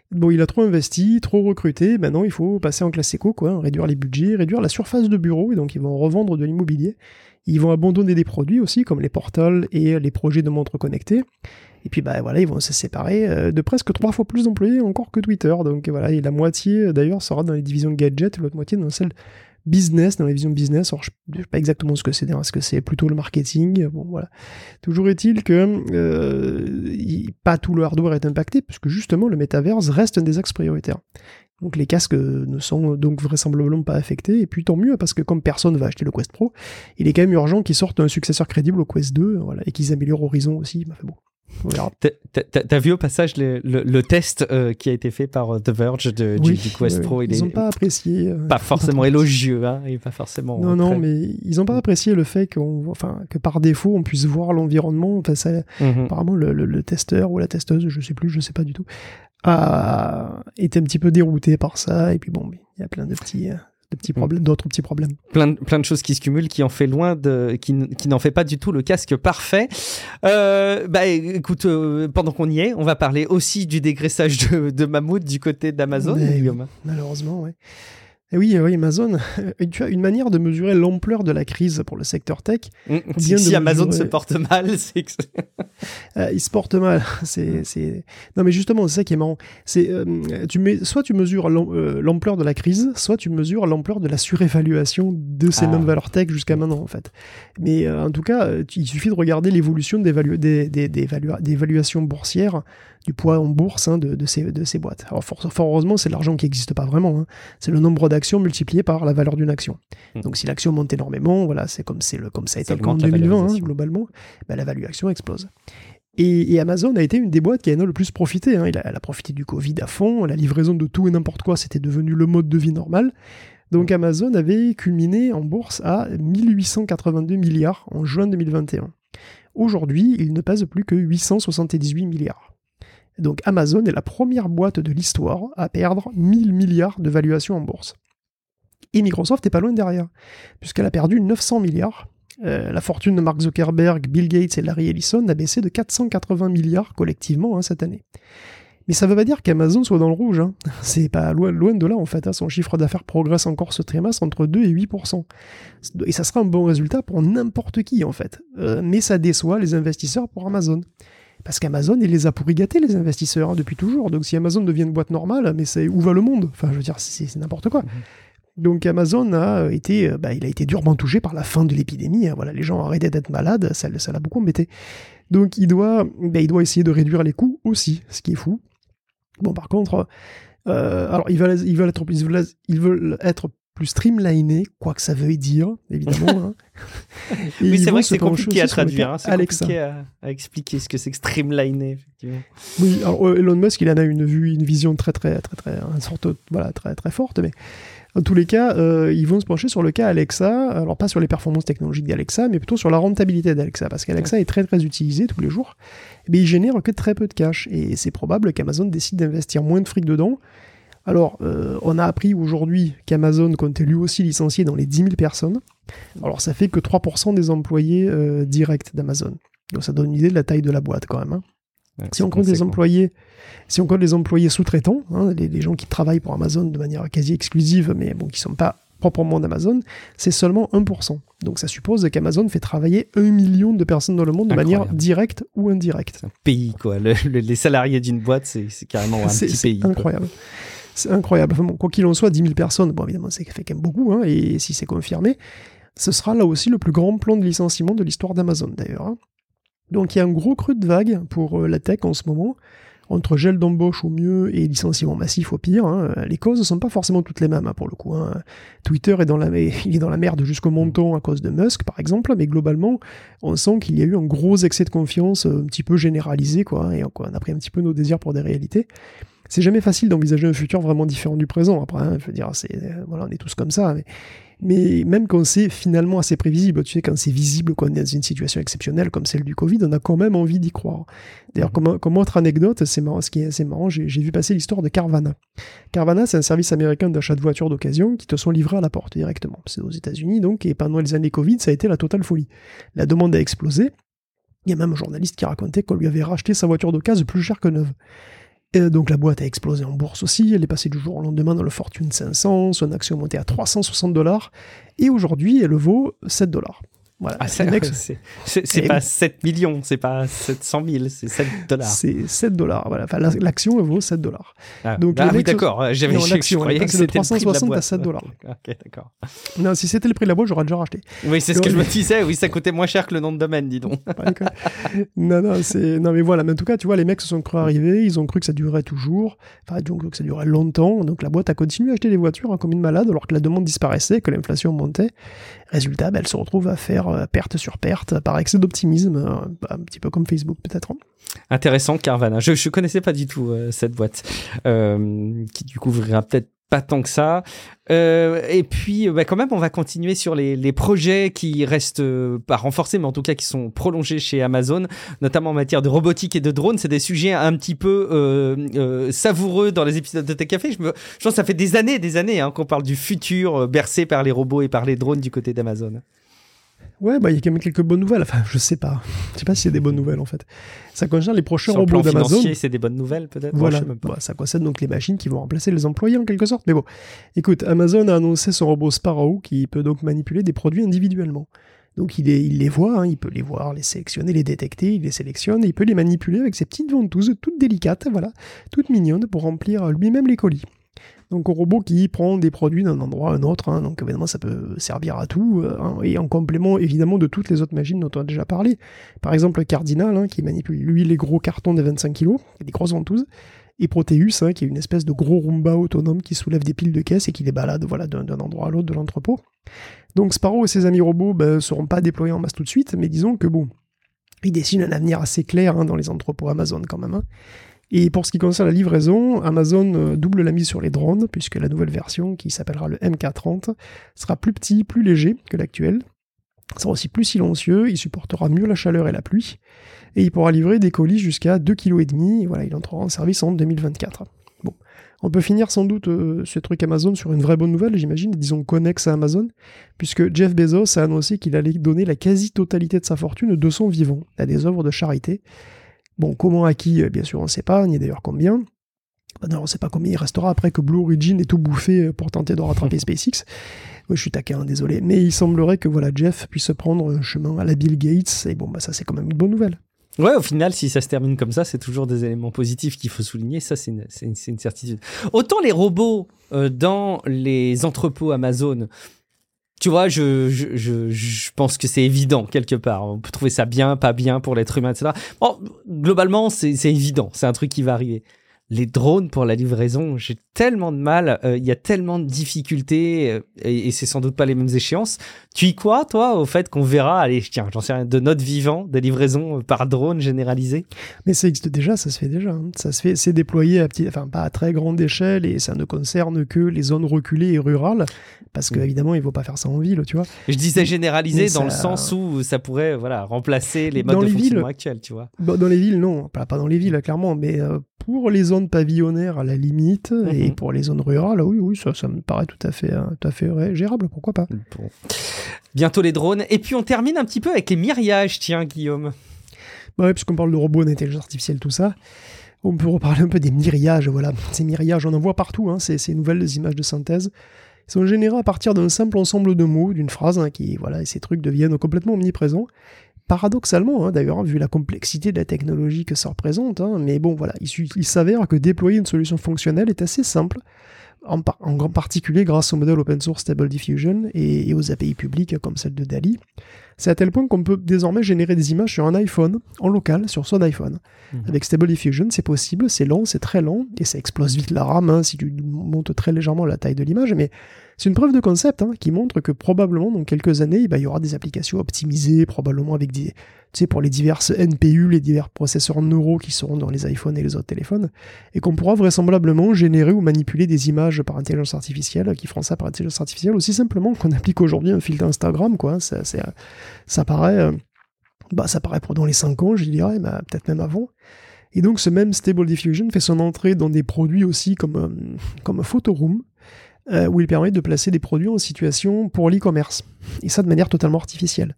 [SPEAKER 2] Bon, il a trop investi, trop recruté, maintenant il faut passer en classe éco, quoi, réduire les budgets, réduire la surface de bureau, et donc ils vont revendre de l'immobilier. Ils vont abandonner des produits aussi, comme les portals et les projets de montres connectées. Et puis bah voilà, ils vont se séparer de presque trois fois plus d'employés encore que Twitter. Donc voilà, et la moitié d'ailleurs sera dans les divisions gadgets, l'autre moitié dans celle business, dans la vision business. Alors je ne sais pas exactement ce que c'est, est-ce que c'est plutôt le marketing, bon voilà. Toujours est-il que euh, y, pas tout le hardware est impacté, puisque justement le metaverse reste un des axes prioritaires. Donc les casques ne sont donc vraisemblablement pas affectés, et puis tant mieux, parce que comme personne va acheter le Quest Pro, il est quand même urgent qu'ils sortent un successeur crédible au Quest deux, voilà, et qu'ils améliorent Horizon aussi, bah, bon.
[SPEAKER 1] T'as, t'as vu au passage le, le, le test euh, qui a été fait par The Verge de,
[SPEAKER 2] oui,
[SPEAKER 1] du, du Quest
[SPEAKER 2] oui,
[SPEAKER 1] Pro.
[SPEAKER 2] Ils n'ont pas apprécié. Euh,
[SPEAKER 1] pas forcément pas élogieux, hein, et pas forcément.
[SPEAKER 2] Non,
[SPEAKER 1] euh,
[SPEAKER 2] non,
[SPEAKER 1] très...
[SPEAKER 2] mais ils n'ont pas apprécié le fait qu'on, enfin, que par défaut on puisse voir l'environnement. Enfin, ça, mm-hmm. Apparemment, le, le, le testeur ou la testeuse, je sais plus, je sais pas du tout, a été un petit peu dérouté par ça. Et puis bon, il y a plein de petits. Euh, de petits problèmes, d'autres petits problèmes.
[SPEAKER 1] Plein de, plein de choses qui se cumulent, qui en fait loin de, qui, qui n'en fait pas du tout le casque parfait. Euh, bah, écoute, euh, pendant qu'on y est, on va parler aussi du dégraissage de, de mammouth du côté d'Amazon.
[SPEAKER 2] Mais, malheureusement, oui. Et oui, oui, Amazon, tu as une manière de mesurer l'ampleur de la crise pour le secteur tech.
[SPEAKER 1] Mmh, si si Amazon mesurer... se porte mal, c'est que...
[SPEAKER 2] euh, il se porte mal. C'est, c'est... Non, mais justement, c'est ça qui est marrant. C'est, euh, tu mets... Soit tu mesures l'ampleur de la crise, soit tu mesures l'ampleur de la surévaluation de ces ah. mêmes valeurs tech jusqu'à maintenant, en fait. Mais euh, en tout cas, il suffit de regarder l'évolution d'évalu... des, des, des évalu... d'évaluation boursière, du poids en bourse hein, de, de, ces, de ces boîtes. Alors fort, fort heureusement, c'est de l'argent qui n'existe pas vraiment. Hein. C'est le nombre d'actions multiplié par la valeur d'une action. Mmh. Donc si l'action monte énormément, voilà, c'est comme, c'est le, comme ça a été le cas en deux mille vingt, hein, globalement, bah, la valuation explose. Et, et Amazon a été une des boîtes qui en a le plus profité. Hein. Elle, a, elle a profité du Covid à fond, la livraison de tout et n'importe quoi, c'était devenu le mode de vie normal. Donc Amazon avait culminé en bourse à mille huit cent quatre-vingt-deux milliards en juin deux mille vingt et un. Aujourd'hui, il ne pèse plus que huit cent soixante-dix-huit milliards. Donc Amazon est la première boîte de l'histoire à perdre mille milliards de valuation en bourse. Et Microsoft n'est pas loin derrière, puisqu'elle a perdu neuf cents milliards. Euh, la fortune de Mark Zuckerberg, Bill Gates et Larry Ellison a baissé de quatre cent quatre-vingts milliards collectivement hein, cette année. Mais ça ne veut pas dire qu'Amazon soit dans le rouge. Hein. C'est pas loin, loin de là en fait. Hein. Son chiffre d'affaires progresse encore ce trimestre entre deux et huit pour cent. Et ça sera un bon résultat pour n'importe qui en fait. Euh, mais ça déçoit les investisseurs pour Amazon. Parce qu'Amazon, il les a pourri gâtés, les investisseurs, hein, depuis toujours. Donc si Amazon devient une boîte normale, mais c'est où va le monde ? Enfin, je veux dire, c'est, c'est n'importe quoi. Mmh. Donc Amazon a été, bah, il a été durement touché par la fin de l'épidémie. Hein. Voilà, les gens ont arrêté d'être malades, ça, ça l'a beaucoup embêté. Donc il doit, bah, il doit essayer de réduire les coûts aussi, ce qui est fou. Bon, par contre, euh, alors ils veulent, ils veulent être, ils veulent, ils veulent être plus streamliné, quoi que ça veuille dire, évidemment. Hein.
[SPEAKER 1] Oui, c'est vrai que c'est compliqué à traduire. Hein, c'est Alexa. compliqué à, à expliquer ce que c'est que streamliné, effectivement.
[SPEAKER 2] Oui, alors Elon Musk, il en a une vue, une vision très, très, très, très, une sorte, voilà, très, très forte, mais en tous les cas, euh, ils vont se pencher sur le cas Alexa, alors pas sur les performances technologiques d'Alexa, mais plutôt sur la rentabilité d'Alexa, parce qu'Alexa ouais. est très, très utilisé tous les jours, mais il génère que très peu de cash, et c'est probable qu'Amazon décide d'investir moins de fric dedans. Alors, euh, on a appris aujourd'hui qu'Amazon comptait lui aussi licencier dans les dix mille personnes. Alors, ça fait que trois pour cent des employés euh, directs d'Amazon. Donc, ça donne une idée de la taille de la boîte quand même. Hein. Ouais, si, on compte les employés, si on compte les employés sous-traitants, hein, les, les gens qui travaillent pour Amazon de manière quasi exclusive, mais bon, qui ne sont pas proprement d'Amazon, c'est seulement un pour cent. Donc, ça suppose qu'Amazon fait travailler un million de personnes dans le monde de Incroyable. manière directe ou indirecte.
[SPEAKER 1] C'est un pays, quoi. Le, le, les salariés d'une boîte, c'est, c'est carrément un
[SPEAKER 2] c'est,
[SPEAKER 1] petit
[SPEAKER 2] c'est
[SPEAKER 1] pays.
[SPEAKER 2] C'est incroyable. Quoi. C'est incroyable. Enfin, bon, quoi qu'il en soit, dix mille personnes, bon, évidemment, ça fait quand même beaucoup, hein, et si c'est confirmé, ce sera là aussi le plus grand plan de licenciement de l'histoire d'Amazon, d'ailleurs. Hein. Donc, il y a un gros creux de vague pour euh, la tech en ce moment, entre gel d'embauche au mieux et licenciement massif au pire. Hein. Les causes ne sont pas forcément toutes les mêmes, hein, pour le coup. Hein. Twitter est dans la, il est dans la merde jusqu'au menton à cause de Musk, par exemple, mais globalement, on sent qu'il y a eu un gros excès de confiance un petit peu généralisé, quoi, et on a pris un petit peu nos désirs pour des réalités. C'est jamais facile d'envisager un futur vraiment différent du présent. Après, hein, je veux dire, c'est, voilà, on est tous comme ça. Mais, mais même quand c'est finalement assez prévisible, tu sais, quand c'est visible qu'on est dans une situation exceptionnelle comme celle du Covid, on a quand même envie d'y croire. D'ailleurs, comme, comme autre anecdote, c'est marrant, ce qui est assez marrant, j'ai, j'ai vu passer l'histoire de Carvana. Carvana, c'est un service américain d'achat de voitures d'occasion qui te sont livrés à la porte directement. C'est aux États-Unis, donc, et pendant les années Covid, ça a été la totale folie. La demande a explosé. Il y a même un journaliste qui racontait qu'on lui avait racheté sa voiture d'occasion plus chère que neuve. Et donc la boîte a explosé en bourse aussi, elle est passée du jour au lendemain dans le Fortune cinq cents, son action est montée à trois cent soixante dollars, et aujourd'hui elle vaut sept dollars. Voilà.
[SPEAKER 1] Ah, c'est,
[SPEAKER 2] mecs,
[SPEAKER 1] c'est, c'est, c'est pas sept millions, c'est pas sept cent mille, c'est sept dollars.
[SPEAKER 2] C'est sept dollars, voilà. Enfin, l'action, elle vaut sept dollars.
[SPEAKER 1] Ah, donc, ah oui, d'accord. Sont... J'avais, je, je croyais que c'était
[SPEAKER 2] trois cent soixante
[SPEAKER 1] à
[SPEAKER 2] sept dollars.
[SPEAKER 1] Ok, okay, d'accord.
[SPEAKER 2] Non, si c'était le prix de la boîte, j'aurais déjà racheté.
[SPEAKER 1] Oui, c'est donc, ce que je me disais. Oui, ça coûtait moins cher que le nom de domaine, dis donc.
[SPEAKER 2] non, non, c'est... non, mais voilà. Mais en tout cas, tu vois, les mecs se sont cru arriver, ils ont cru que ça durerait toujours. Enfin, ils ont cru que ça durerait longtemps. Donc, la boîte a continué à acheter des voitures hein, comme une malade, alors que la demande disparaissait, que l'inflation montait. Résultat, bah, elle se retrouve à faire euh, perte sur perte. Par excès d'optimisme, euh, un petit peu comme Facebook peut-être.
[SPEAKER 1] Intéressant, Carvana. Je ne connaissais pas du tout euh, cette boîte, euh, qui du coup ouvrira peut-être pas tant que ça. Euh, et puis, bah, quand même, on va continuer sur les, les projets qui restent euh, pas renforcés, mais en tout cas qui sont prolongés chez Amazon, notamment en matière de robotique et de drones. C'est des sujets un petit peu euh, euh, savoureux dans les épisodes de Tech Café. Je, me, je pense que ça fait des années, des années hein, qu'on parle du futur euh, bercé par les robots et par les drones du côté d'Amazon.
[SPEAKER 2] Ouais, bah il y a quand même quelques bonnes nouvelles. Enfin, je sais pas. Je sais pas si c'est des bonnes nouvelles en fait. Ça concerne les prochains
[SPEAKER 1] Sur
[SPEAKER 2] robots
[SPEAKER 1] le plan
[SPEAKER 2] d'Amazon.
[SPEAKER 1] Financier, c'est des bonnes nouvelles peut-être.
[SPEAKER 2] Voilà.
[SPEAKER 1] Moi,
[SPEAKER 2] bah, ça concerne donc les machines qui vont remplacer les employés en quelque sorte. Mais bon, écoute, Amazon a annoncé son robot Sparrow qui peut donc manipuler des produits individuellement. Donc il, est, il les voit, hein, il peut les voir, les sélectionner, les détecter, il les sélectionne et il peut les manipuler avec ses petites ventouses toutes délicates, voilà, toutes mignonnes pour remplir lui-même les colis. Donc un robot qui prend des produits d'un endroit à un autre, hein, donc évidemment ça peut servir à tout, euh, hein, et en complément évidemment de toutes les autres machines dont on a déjà parlé. Par exemple Cardinal, hein, qui manipule lui les gros cartons de vingt-cinq kilos, des grosses ventouses, et Proteus, hein, qui est une espèce de gros Roomba autonome qui soulève des piles de caisses et qui les balade voilà, d'un, d'un endroit à l'autre de l'entrepôt. Donc Sparrow et ses amis robots ne ben, seront pas déployés en masse tout de suite, mais disons que bon, ils dessinent un avenir assez clair hein, dans les entrepôts Amazon quand même. Hein. Et pour ce qui concerne la livraison, Amazon double la mise sur les drones, puisque la nouvelle version, qui s'appellera le M K trente, sera plus petit, plus léger que l'actuel, sera aussi plus silencieux, il supportera mieux la chaleur et la pluie, et il pourra livrer des colis jusqu'à deux virgule cinq kilos, et voilà, il entrera en service en deux mille vingt-quatre. Bon, on peut finir sans doute euh, ce truc Amazon sur une vraie bonne nouvelle, j'imagine, disons connexe à Amazon, puisque Jeff Bezos a annoncé qu'il allait donner la quasi-totalité de sa fortune de son vivant à des œuvres de charité. Bon, comment, à qui, bien sûr, on ne sait pas, ni d'ailleurs combien. Ben non, on ne sait pas combien il restera après que Blue Origin ait tout bouffé pour tenter de rattraper SpaceX. Oui, je suis taquin, désolé. Mais il semblerait que voilà, Jeff puisse prendre un chemin à la Bill Gates, et bon, bah ça c'est quand même une bonne nouvelle.
[SPEAKER 1] Ouais, au final, si ça se termine comme ça, c'est toujours des éléments positifs qu'il faut souligner. Ça, c'est une, c'est une, c'est une certitude. Autant les robots euh, dans les entrepôts Amazon... Tu vois, je, je, je, je pense que c'est évident, quelque part. On peut trouver ça bien, pas bien pour l'être humain, et cetera. Bon, globalement, c'est, c'est évident. C'est un truc qui va arriver. Les drones pour la livraison, j'ai tellement de mal. Il euh, y a tellement de difficultés euh, et, et c'est sans doute pas les mêmes échéances. Tu y crois, toi, au fait qu'on verra, allez, tiens, j'en sais rien, de notre vivant, des livraisons par drone généralisées?
[SPEAKER 2] Mais ça existe déjà, ça se fait déjà. Hein. Ça se fait, c'est déployé à petit, enfin pas à très grande échelle et ça ne concerne que les zones reculées et rurales parce que mmh. évidemment, il ne faut pas faire ça en ville, tu vois.
[SPEAKER 1] Je disais généralisé mais dans ça... le sens où ça pourrait, voilà, remplacer les modes dans de les fonctionnement villes, actuels, tu vois.
[SPEAKER 2] Dans les villes, non, pas, pas dans les villes, clairement, mais euh, pour les zones pavillonnaires à la limite mmh. et pour les zones rurales, oui, oui, ça, ça me paraît tout à fait, euh, tout à fait gérable, pourquoi pas.
[SPEAKER 1] Bon. Bientôt les drones. Et puis on termine un petit peu avec les myriages, tiens, Guillaume.
[SPEAKER 2] Bah ouais, puisqu'on parle de robots, d'intelligence artificielle, tout ça, on peut reparler un peu des myriages, voilà. Ces myriages, on en voit partout, hein, ces, ces nouvelles images de synthèse. Ils sont générés à partir d'un simple ensemble de mots, d'une phrase, hein, qui, voilà, et ces trucs deviennent complètement omniprésents. Paradoxalement, hein, d'ailleurs, vu la complexité de la technologie que ça représente, hein, mais bon, voilà, il, il s'avère que déployer une solution fonctionnelle est assez simple, en, par, en particulier grâce au modèle open source Stable Diffusion et, et aux A P I publiques comme celle de DALL-E. C'est à tel point qu'on peut désormais générer des images sur un iPhone, en local, sur son iPhone. Mmh. Avec Stable Diffusion, c'est possible, c'est lent, c'est très lent, et ça explose vite la RAM hein, si tu montes très légèrement la taille de l'image, mais c'est une preuve de concept hein, qui montre que probablement dans quelques années, bah, il y aura des applications optimisées, probablement avec des, tu sais, pour les diverses N P U, les divers processeurs neuro qui seront dans les iPhones et les autres téléphones, et qu'on pourra vraisemblablement générer ou manipuler des images par intelligence artificielle, qui feront ça par intelligence artificielle, aussi simplement qu'on applique aujourd'hui un filtre Instagram, quoi. Ça, c'est, ça paraît, euh, bah, ça paraît dans les cinq ans, je dirais, bah, peut-être même avant. Et donc ce même Stable Diffusion fait son entrée dans des produits aussi comme, euh, comme Photoroom, euh, où il permet de placer des produits en situation pour l'e-commerce. Et ça de manière totalement artificielle.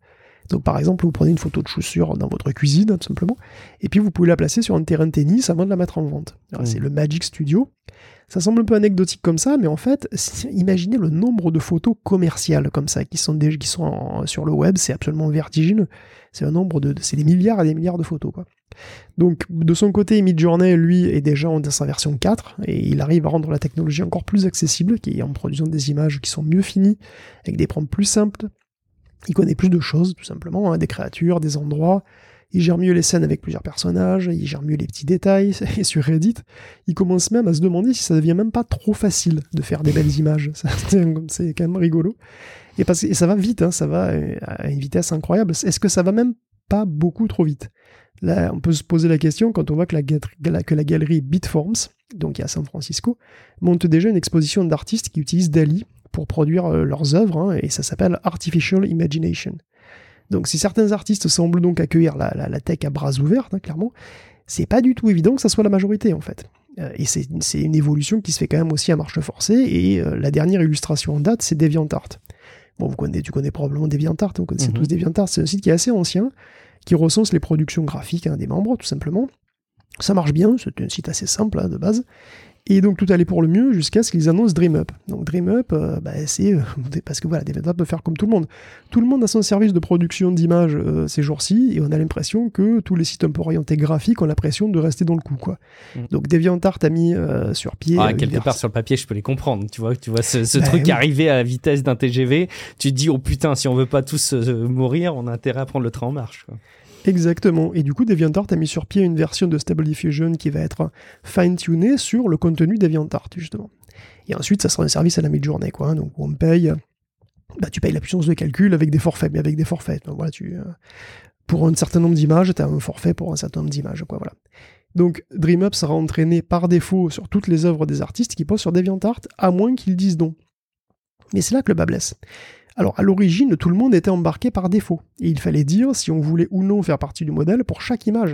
[SPEAKER 2] Donc par exemple, vous prenez une photo de chaussure dans votre cuisine, tout simplement, et puis vous pouvez la placer sur un terrain de tennis avant de la mettre en vente. Alors, mmh. C'est le Magic Studio. Ça semble un peu anecdotique comme ça, mais en fait, imaginez le nombre de photos commerciales comme ça qui sont, déjà, qui sont en, sur le web, c'est absolument vertigineux. C'est un nombre de, de c'est des milliards et des milliards de photos, quoi. Donc, de son côté, Midjourney, lui, est déjà en sa version quatre, et il arrive à rendre la technologie encore plus accessible, qui est en produisant des images qui sont mieux finies, avec des prompts plus simples. Il connaît plus de choses, tout simplement, hein, des créatures, des endroits. Il gère mieux les scènes avec plusieurs personnages, il gère mieux les petits détails, et sur Reddit, il commence même à se demander si ça devient même pas trop facile de faire des belles images. C'est quand même rigolo. Et, parce, et ça va vite, hein, ça va à une vitesse incroyable. Est-ce que ça va même pas beaucoup trop vite? Là, on peut se poser la question quand on voit que la, que la galerie Bitforms, donc qui est à San Francisco, monte déjà une exposition d'artistes qui utilisent DALL-E pour produire euh, leurs œuvres, hein, et ça s'appelle Artificial Imagination. Donc si certains artistes semblent donc accueillir la, la, la tech à bras ouverts, hein, clairement, c'est pas du tout évident que ça soit la majorité en fait. Euh, et c'est, c'est une évolution qui se fait quand même aussi à marche forcée, et euh, la dernière illustration en date, c'est DeviantArt. Bon, vous connaissez, tu connais probablement DeviantArt, hein, vous connaissez mm-hmm. tous DeviantArt, c'est un site qui est assez ancien, qui recense les productions graphiques hein, des membres, tout simplement. Ça marche bien, c'est un site assez simple hein, de base. Et donc tout allait pour le mieux jusqu'à ce qu'ils annoncent DreamUp. Donc DreamUp, euh, bah, c'est euh, parce que voilà, DreamUp peut faire comme tout le monde. Tout le monde a son service de production d'images euh, ces jours-ci, et on a l'impression que tous les sites un peu orientés graphiques ont l'impression de rester dans le coup, quoi. Mm. Donc DeviantArt a mis euh, sur pied.
[SPEAKER 1] Ah, quelque part sur le papier, je peux les comprendre. Tu vois, tu vois ce, ce bah, truc oui. arriver à la vitesse d'un T G V, tu te dis oh putain, si on veut pas tous euh, mourir, on a intérêt à prendre le train en marche, quoi.
[SPEAKER 2] Exactement, et du coup DeviantArt a mis sur pied une version de Stable Diffusion qui va être fine-tunée sur le contenu DeviantArt justement. Et ensuite ça sera un service à la Midjourney, quoi, hein, donc on paye, bah tu payes la puissance de calcul avec des forfaits, mais avec des forfaits, donc voilà, tu, euh, pour un certain nombre d'images, tu as un forfait pour un certain nombre d'images, quoi, voilà. Donc DreamUp sera entraîné par défaut sur toutes les œuvres des artistes qui posent sur DeviantArt, à moins qu'ils disent non. Mais c'est là que le bas blesse. Alors, à l'origine, tout le monde était embarqué par défaut, et il fallait dire si on voulait ou non faire partie du modèle pour chaque image.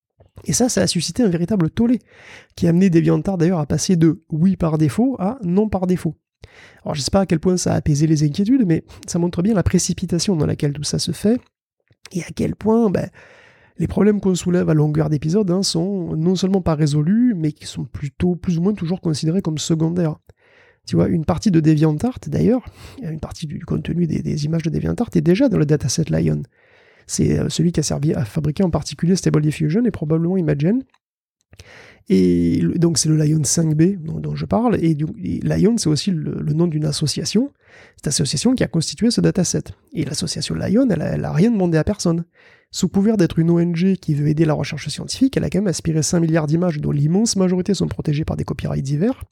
[SPEAKER 2] Et ça, ça a suscité un véritable tollé, qui a amené DeviantArt d'ailleurs à passer de oui par défaut à non par défaut. Alors, je ne sais pas à quel point ça a apaisé les inquiétudes, mais ça montre bien la précipitation dans laquelle tout ça se fait, et à quel point ben, les problèmes qu'on soulève à longueur d'épisode hein, sont non seulement pas résolus, mais qui sont plutôt plus ou moins toujours considérés comme secondaires. Tu vois, une partie de DeviantArt, d'ailleurs, une partie du contenu des, des images de DeviantArt est déjà dans le dataset Lion. C'est euh, celui qui a servi à fabriquer en particulier Stable Diffusion et probablement Imagen. Et donc c'est le Lion cinq B dont, dont je parle, et, du, et Lion c'est aussi le, le nom d'une association, cette association qui a constitué ce dataset. Et l'association Lion, elle a, elle a rien demandé à personne. Sous couvert d'être une O N G qui veut aider la recherche scientifique, elle a quand même aspiré cinq milliards d'images dont l'immense majorité sont protégées par des copyrights divers.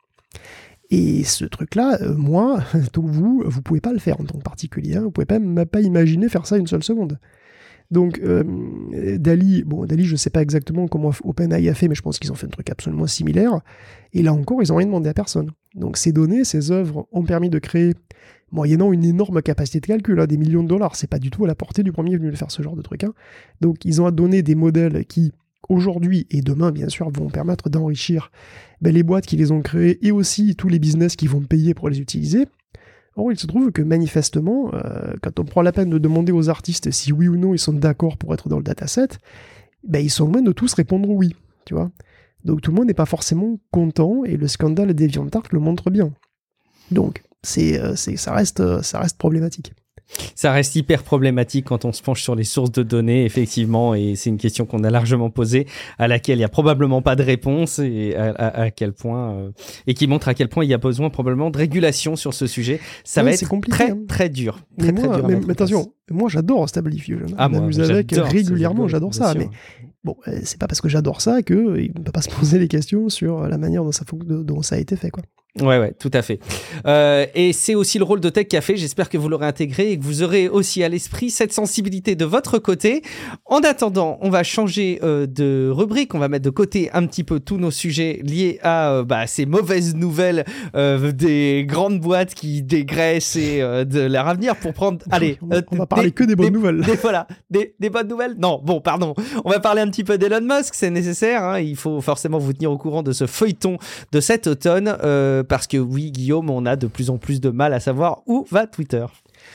[SPEAKER 2] Et ce truc-là, euh, moi, vous, vous pouvez pas le faire en tant que particulier. Hein, vous pouvez pas, même pas imaginer faire ça une seule seconde. Donc, euh, DALL-E, bon, DALL-E, je sais pas exactement comment OpenAI a fait, mais je pense qu'ils ont fait un truc absolument similaire. Et là encore, ils ont rien demandé à personne. Donc, ces données, ces œuvres ont permis de créer, moyennant une énorme capacité de calcul, hein, des millions de dollars. C'est pas du tout à la portée du premier venu de faire ce genre de truc. Hein. Donc, ils ont donné des modèles qui, aujourd'hui et demain, bien sûr, vont permettre d'enrichir ben, les boîtes qui les ont créées et aussi tous les business qui vont payer pour les utiliser. Or, il se trouve que manifestement, euh, quand on prend la peine de demander aux artistes si oui ou non ils sont d'accord pour être dans le dataset, ben, ils sont loin de tous répondre oui, tu vois. Donc tout le monde n'est pas forcément content et le scandale DeviantArt le montre bien. Donc, c'est, euh, c'est, ça, reste, ça reste problématique.
[SPEAKER 1] Ça reste hyper problématique quand on se penche sur les sources de données, effectivement, et c'est une question qu'on a largement posée, à laquelle il n'y a probablement pas de réponse, et à, à, à quel point, euh, et qui montre à quel point il y a besoin probablement de régulation sur ce sujet. Ça ouais, va être très, hein. très dur. Très,
[SPEAKER 2] mais moi,
[SPEAKER 1] très dur
[SPEAKER 2] mais, mais attention, moi j'adore Stable Diffusion.
[SPEAKER 1] Ah,
[SPEAKER 2] je m'amuse avec régulièrement, j'adore ça, mais bon, euh, c'est pas parce que j'adore ça qu'il ne peut pas se poser les questions sur la manière dont ça, dont ça a été fait, quoi.
[SPEAKER 1] Ouais, ouais, tout à fait. Euh, et c'est aussi le rôle de Tech Café. J'espère que vous l'aurez intégré et que vous aurez aussi à l'esprit cette sensibilité de votre côté. En attendant, on va changer euh, de rubrique. On va mettre de côté un petit peu tous nos sujets liés à euh, bah, ces mauvaises nouvelles euh, des grandes boîtes qui dégraissent et euh, de leur avenir pour prendre. Allez,
[SPEAKER 2] on va, euh, on va parler des, que des bonnes
[SPEAKER 1] des,
[SPEAKER 2] nouvelles.
[SPEAKER 1] Des, voilà, des, des bonnes nouvelles. Non, bon, pardon. On va parler un petit peu d'Elon Musk. C'est nécessaire. Hein. Il faut forcément vous tenir au courant de ce feuilleton de cet automne. Euh, Parce que oui, Guillaume, on a de plus en plus de mal à savoir où va Twitter.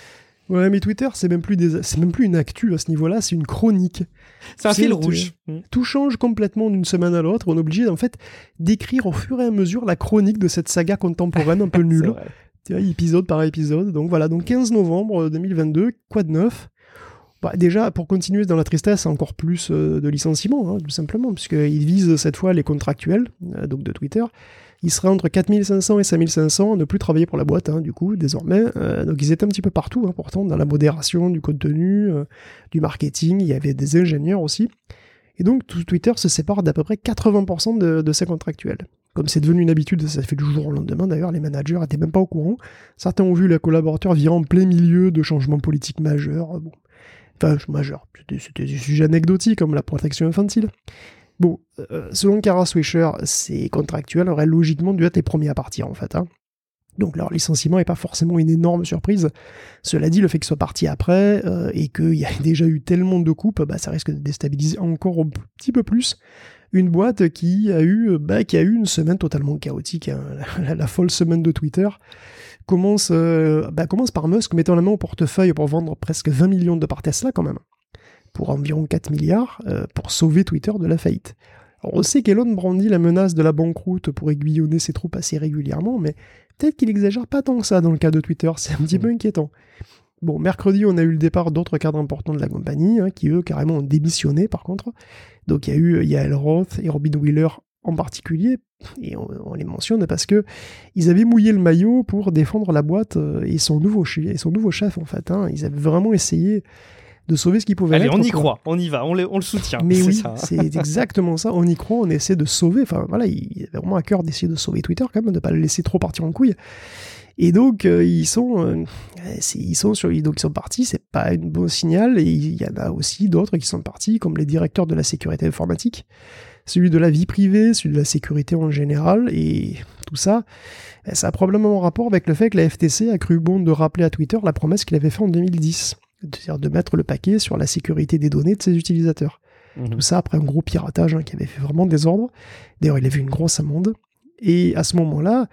[SPEAKER 2] Ouais, mais Twitter, c'est même plus des... c'est même plus une actu à ce niveau-là, c'est une chronique.
[SPEAKER 1] C'est un fil rouge.
[SPEAKER 2] Tout, tout change complètement d'une semaine à l'autre. On est obligé, en fait, d'écrire au fur et à mesure la chronique de cette saga contemporaine un peu nulle. Tu vois, épisode par épisode. Donc voilà, donc quinze novembre deux mille vingt-deux, quoi de neuf ? Bah, déjà, pour continuer dans la tristesse, encore plus euh, de licenciements, hein, tout simplement, puisqu'ils visent cette fois les contractuels, euh, donc de Twitter. Ils seraient entre quatre mille cinq cents et cinq mille cinq cents à ne plus travailler pour la boîte, hein, du coup, désormais. Euh, donc ils étaient un petit peu partout, hein, pourtant, dans la modération du contenu, euh, du marketing, il y avait des ingénieurs aussi. Et donc, tout Twitter se sépare d'à peu près quatre-vingts pour cent de, de ses contractuels. Comme c'est devenu une habitude, ça fait du jour au lendemain, d'ailleurs, les managers n'étaient même pas au courant. Certains ont vu les collaborateurs virer en plein milieu de changements politiques majeurs. Bon. Enfin, majeurs, c'était, c'était des sujets anecdotiques, comme la protection infantile. Bon, euh, selon Kara Swisher, ces contractuels auraient logiquement dû être les premiers à partir, en fait. Hein. Donc leur licenciement n'est pas forcément une énorme surprise. Cela dit, le fait qu'ils soient partis après, euh, et qu'il y a déjà eu tellement de coupes, bah, ça risque de déstabiliser encore un petit peu plus une boîte qui a eu, bah, qui a eu une semaine totalement chaotique. Hein. La, la, la folle semaine de Twitter commence, euh, bah, commence par Musk mettant la main au portefeuille pour vendre presque vingt millions de parts Tesla quand même, pour environ quatre milliards, euh, pour sauver Twitter de la faillite. Alors, on sait qu'Elon brandit la menace de la banqueroute pour aiguillonner ses troupes assez régulièrement, mais peut-être qu'il exagère pas tant que ça dans le cas de Twitter, c'est un petit peu inquiétant. Bon, mercredi, on a eu le départ d'autres cadres importants de la compagnie, hein, qui eux, carrément, ont démissionné, par contre. Donc, il y a eu Yael Roth et Robin Wheeler en particulier, et on, on les mentionne parce que ils avaient mouillé le maillot pour défendre la boîte et son nouveau, ch- et son nouveau chef, en fait. Hein. Ils avaient vraiment essayé de sauver ce qui pouvait
[SPEAKER 1] Allez,
[SPEAKER 2] être.
[SPEAKER 1] on y
[SPEAKER 2] pour...
[SPEAKER 1] croit, on y va, on le, on le soutient.
[SPEAKER 2] Mais
[SPEAKER 1] c'est
[SPEAKER 2] oui,
[SPEAKER 1] ça.
[SPEAKER 2] c'est exactement ça, on y croit, on essaie de sauver, enfin voilà, il avait vraiment à cœur d'essayer de sauver Twitter quand même, de ne pas le laisser trop partir en couille. Et donc, euh, ils sont, euh, ils sont sur, donc ils sont partis, c'est pas un bon signal, et il y en a aussi d'autres qui sont partis, comme les directeurs de la sécurité informatique, celui de la vie privée, celui de la sécurité en général, et tout ça, ça a probablement un rapport avec le fait que la F T C a cru bon de rappeler à Twitter la promesse qu'il avait faite en deux mille dix, c'est-à-dire de mettre le paquet sur la sécurité des données de ses utilisateurs. Mmh. Tout ça après un gros piratage, hein, qui avait fait vraiment désordre. D'ailleurs, il avait une grosse amende. Et à ce moment-là,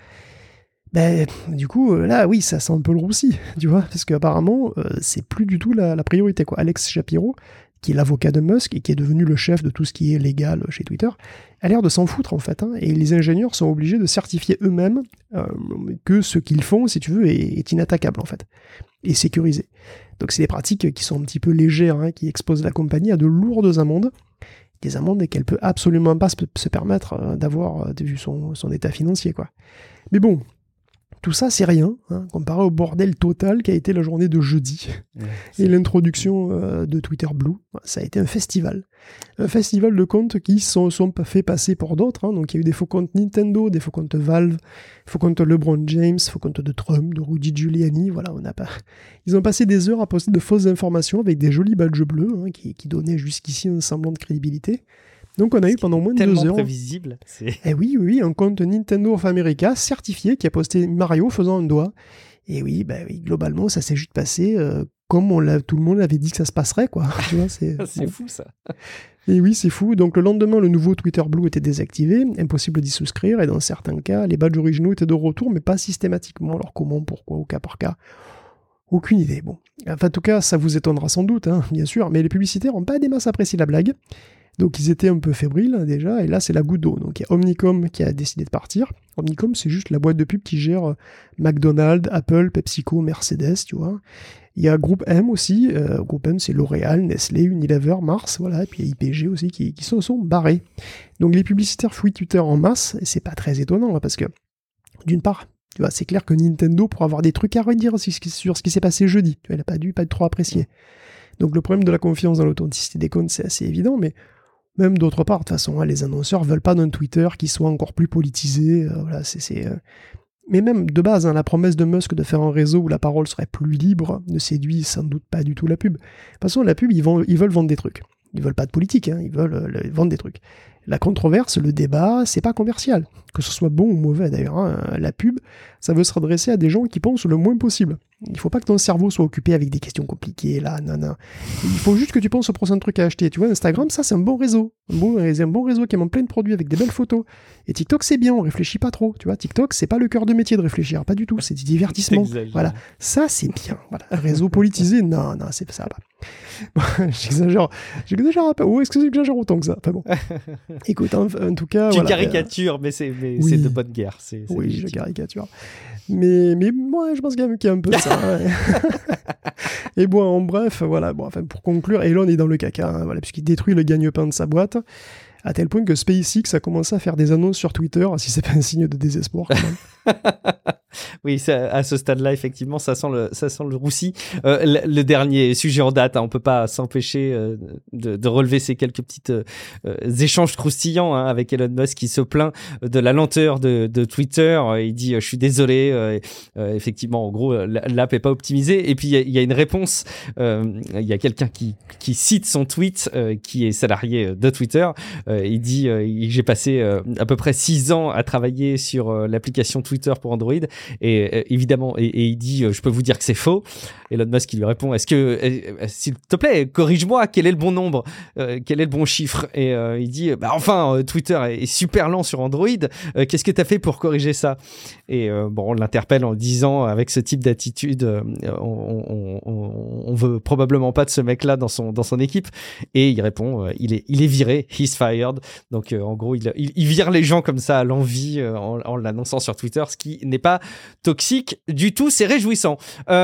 [SPEAKER 2] ben, du coup, là, oui, ça sent un peu le roussi, tu vois, parce qu'apparemment, euh, c'est plus du tout la, la priorité, quoi. Alex Shapiro, qui est l'avocat de Musk et qui est devenu le chef de tout ce qui est légal chez Twitter, a l'air de s'en foutre, en fait. Hein, et les ingénieurs sont obligés de certifier eux-mêmes euh, que ce qu'ils font, si tu veux, est, est inattaquable, en fait, et sécurisé. Donc, c'est des pratiques qui sont un petit peu légères, hein, qui exposent la compagnie à de lourdes amendes, des amendes qu'elle peut absolument pas se, se permettre euh, d'avoir, vu son, son état financier, quoi. Mais bon, tout ça, c'est rien, hein, comparé au bordel total qu'a été la journée de jeudi. Ouais, et l'introduction euh, de Twitter Blue, ça a été un festival. Un festival de comptes qui sont, sont fait passer pour d'autres. Hein. Donc il y a eu des faux comptes Nintendo, des faux comptes Valve, faux comptes LeBron James, faux comptes de Trump, de Rudy Giuliani. Voilà, on n'a pas... Ils ont passé des heures à poster de fausses informations avec des jolis badges bleus, hein, qui, qui donnaient jusqu'ici un semblant de crédibilité. Donc on a eu pendant moins de deux heures...
[SPEAKER 1] Tellement prévisible. C'est...
[SPEAKER 2] Eh oui, oui, un compte Nintendo of America certifié qui a posté Mario faisant un doigt. Et oui, bah oui, globalement, ça s'est juste passé euh, comme on l'a, tout le monde avait dit que ça se passerait, quoi. Tu vois, c'est
[SPEAKER 1] c'est
[SPEAKER 2] bon.
[SPEAKER 1] Fou, ça.
[SPEAKER 2] Et oui, c'est fou. Donc le lendemain, le nouveau Twitter Blue était désactivé, impossible d'y souscrire, et dans certains cas, les badges originaux étaient de retour, mais pas systématiquement. Alors comment, pourquoi, au cas par cas ? Aucune idée. Bon. Enfin, en tout cas, ça vous étonnera sans doute, hein, bien sûr, mais les publicitaires n'ont pas des masses apprécié la blague. Donc ils étaient un peu fébriles déjà, et là c'est la goutte d'eau. Donc il y a Omnicom qui a décidé de partir. Omnicom, c'est juste la boîte de pub qui gère euh, McDonald's, Apple, PepsiCo, Mercedes, tu vois. Il y a Groupe M aussi. Euh, Groupe M, c'est L'Oréal, Nestlé, Unilever, Mars, voilà. Et puis il y a I P G aussi qui, qui se sont barrés. Donc les publicitaires fouillent Twitter en masse, et c'est pas très étonnant, hein, parce que d'une part, tu vois, c'est clair que Nintendo pourra avoir des trucs à redire sur ce qui s'est passé jeudi. Tu vois, il n'a pas dû pas être trop apprécié. Donc le problème de la confiance dans l'authenticité des comptes, c'est assez évident, mais même d'autre part, de toute façon, hein, les annonceurs veulent pas d'un Twitter qui soit encore plus politisé. Euh, voilà, c'est, c'est, euh... Mais même de base, hein, la promesse de Musk de faire un réseau où la parole serait plus libre ne séduit sans doute pas du tout la pub. De toute façon, la pub, ils, vont, ils veulent vendre des trucs. Ils veulent pas de politique, hein, ils veulent euh, vendre des trucs. La controverse, le débat, c'est pas commercial. Que ce soit bon ou mauvais d'ailleurs, hein, la pub, ça veut se redresser à des gens qui pensent le moins possible. Il faut pas que ton cerveau soit occupé avec des questions compliquées, là, non, non. Il faut juste que tu penses au prochain truc à acheter. Tu vois, Instagram, ça, c'est un bon réseau. Un bon, c'est un bon réseau qui montre plein de produits avec des belles photos. Et TikTok, c'est bien, on réfléchit pas trop. Tu vois, TikTok, c'est pas le cœur de métier de réfléchir, pas du tout, c'est du divertissement. Voilà, ça, c'est bien. Voilà, un réseau politisé, non, non, c'est ça. Bon, j'exagère, j'exagère un peu. Ou est-ce que j'exagère autant que ça? Enfin bon. Écoute, en, en tout cas...
[SPEAKER 1] Tu
[SPEAKER 2] voilà,
[SPEAKER 1] caricatures, euh... mais c'est mais oui. c'est de bonne guerre. C'est, c'est
[SPEAKER 2] oui,
[SPEAKER 1] légitime.
[SPEAKER 2] Je caricature. Mais, mais moi, je pense qu'il y a un peu de ça. Ouais. Et bon, en bref, voilà. Bon, enfin, pour conclure, Elon est dans le caca, hein, voilà, puisqu'il détruit le gagne-pain de sa boîte, à tel point que SpaceX a commencé à faire des annonces sur Twitter, si c'est pas un signe de désespoir quand même.
[SPEAKER 1] Oui, ça, à ce stade-là, effectivement, ça sent le, ça sent le roussi. Euh, le, le dernier sujet en date, hein, on peut pas s'empêcher euh, de, de relever ces quelques petites euh, échanges croustillants hein, avec Elon Musk qui se plaint de la lenteur de, de Twitter. Il dit, je suis désolé, euh, euh, effectivement, en gros, l'app est pas optimisée. Et puis il y, y a une réponse. Euh, il y a quelqu'un qui, qui cite son tweet, euh, qui est salarié de Twitter. Euh, il dit, euh, j'ai passé euh, à peu près six ans à travailler sur euh, l'application Twitter pour Android. Et euh, évidemment, et, et il dit, euh, je peux vous dire que c'est faux. Elon Musk qui lui répond, est-ce que, euh, s'il te plaît, corrige-moi, quel est le bon nombre, euh, quel est le bon chiffre? Et euh, il dit, bah enfin, euh, Twitter est, est super lent sur Android. Euh, qu'est-ce que t'as fait pour corriger ça? Et euh, bon, on l'interpelle en disant, avec ce type d'attitude, euh, on, on, on, on veut probablement pas de ce mec-là dans son dans son équipe. Et il répond, euh, il est il est viré, he's fired. Donc euh, en gros, il, il il vire les gens comme ça à l'envie euh, en, en l'annonçant sur Twitter, ce qui n'est pas toxique du tout, c'est réjouissant.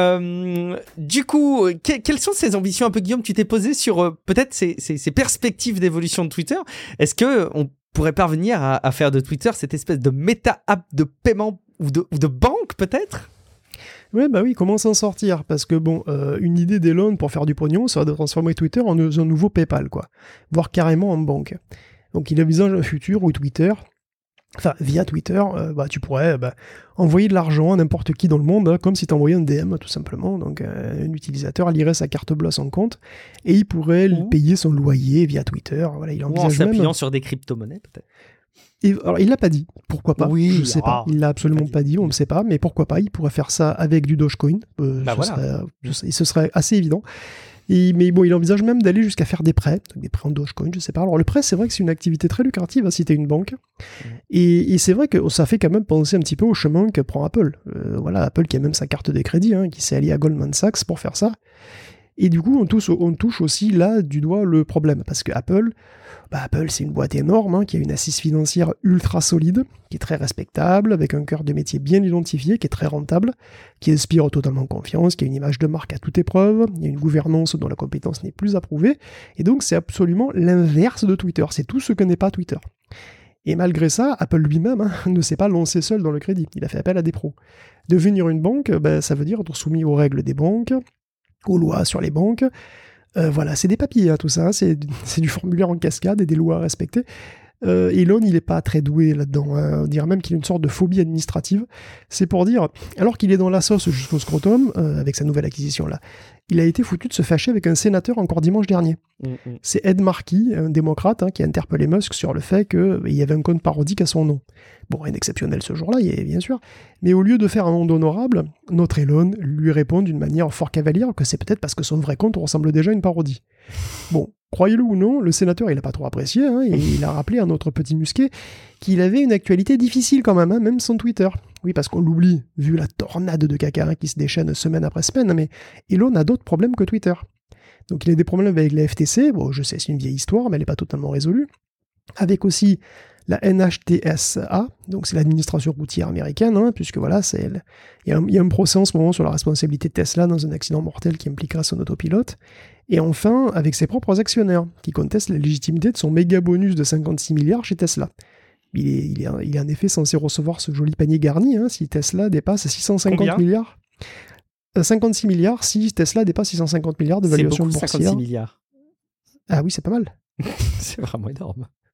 [SPEAKER 1] Euh, du coup, que, quelles sont ces ambitions un peu, Guillaume, tu t'es posé sur euh, peut-être ces, ces, ces perspectives d'évolution de Twitter? Est-ce que on pourrait parvenir à, à faire de Twitter cette espèce de méta-app de paiement ou de, ou de banque peut-être?
[SPEAKER 2] Oui, bah oui, comment s'en sortir? Parce que bon, euh, une idée d'Elon pour faire du pognon, ça va de transformer Twitter en un nouveau PayPal, quoi. Voire carrément en banque. Donc il envisage un futur où Twitter, enfin via Twitter, euh, bah, tu pourrais bah, envoyer de l'argent à n'importe qui dans le monde, hein, comme si tu envoyais un D M tout simplement. Donc euh, un utilisateur lirait sa carte bleue à son compte et il pourrait mmh. payer son loyer via Twitter. Voilà, il envisage
[SPEAKER 1] Ou en s'appuyant
[SPEAKER 2] même...
[SPEAKER 1] sur des crypto-monnaies peut-être.
[SPEAKER 2] Et, alors, il l'a pas dit. Pourquoi pas?
[SPEAKER 1] Oui,
[SPEAKER 2] je sais
[SPEAKER 1] ah,
[SPEAKER 2] pas. Il l'a absolument pas dit. pas dit, on ne sait pas. Mais pourquoi pas? Il pourrait faire ça avec du Dogecoin. Euh,
[SPEAKER 1] bah
[SPEAKER 2] ce,
[SPEAKER 1] voilà.
[SPEAKER 2] serait, ce serait assez évident. Et, mais bon, il envisage même d'aller jusqu'à faire des prêts, des prêts en Dogecoin, je sais pas. Alors le prêt, c'est vrai que c'est une activité très lucrative hein, si t'es une banque. Mmh. Et, et c'est vrai que ça fait quand même penser un petit peu au chemin que prend Apple. Euh, voilà, Apple qui a même sa carte de crédit, hein, qui s'est allié à Goldman Sachs pour faire ça. Et du coup, on touche, on touche aussi là du doigt le problème, parce que Apple, bah Apple c'est une boîte énorme, hein, qui a une assise financière ultra solide, qui est très respectable, avec un cœur de métier bien identifié, qui est très rentable, qui inspire totalement confiance, qui a une image de marque à toute épreuve, il y a une gouvernance dont la compétence n'est plus approuvée, et donc c'est absolument l'inverse de Twitter, c'est tout ce que n'est pas Twitter. Et malgré ça, Apple lui-même hein, ne s'est pas lancé seul dans le crédit, il a fait appel à des pros. Devenir une banque, bah, ça veut dire être soumis aux règles des banques, aux lois sur les banques. Euh, voilà, c'est des papiers, hein, tout ça. Hein, c'est, c'est du formulaire en cascade et des lois à respecter. Euh, Elon, il n'est pas très doué là-dedans. Hein. On dirait même qu'il a une sorte de phobie administrative. C'est pour dire, alors qu'il est dans la sauce jusqu'au scrotum, euh, avec sa nouvelle acquisition-là, il a été foutu de se fâcher avec un sénateur encore dimanche dernier. Mmh. C'est Ed Markey, un démocrate, hein, qui a interpellé Musk sur le fait qu'il y avait un compte parodique à son nom. Bon, rien d'exceptionnel ce jour-là, bien sûr, mais au lieu de faire un monde honorable, notre Elon lui répond d'une manière fort cavalière que c'est peut-être parce que son vrai compte ressemble déjà à une parodie. Bon, croyez-le ou non, le sénateur, il n'a pas trop apprécié, hein, et il a rappelé à notre petit musqué qu'il avait une actualité difficile quand même, hein, même sans Twitter. Oui, parce qu'on l'oublie, vu la tornade de caca qui se déchaîne semaine après semaine, mais Elon a d'autres problèmes que Twitter. Donc il a des problèmes avec la F T C, bon, je sais, c'est une vieille histoire, mais elle n'est pas totalement résolue. Avec aussi la N H T S A, donc c'est l'administration routière américaine, hein, puisque voilà, c'est il y, y a un procès en ce moment sur la responsabilité de Tesla dans un accident mortel qui impliquera son autopilote. Et enfin, avec ses propres actionnaires, qui contestent la légitimité de son méga bonus de cinquante-six milliards chez Tesla. Il est, il est, il est en effet censé recevoir ce joli panier garni, hein, si Tesla dépasse six cent cinquante
[SPEAKER 1] Combien
[SPEAKER 2] milliards. Euh, cinquante-six milliards si Tesla dépasse six cent cinquante milliards de valuation boursière.
[SPEAKER 1] cinquante-six milliards.
[SPEAKER 2] Ah oui, c'est pas mal.
[SPEAKER 1] C'est vraiment énorme.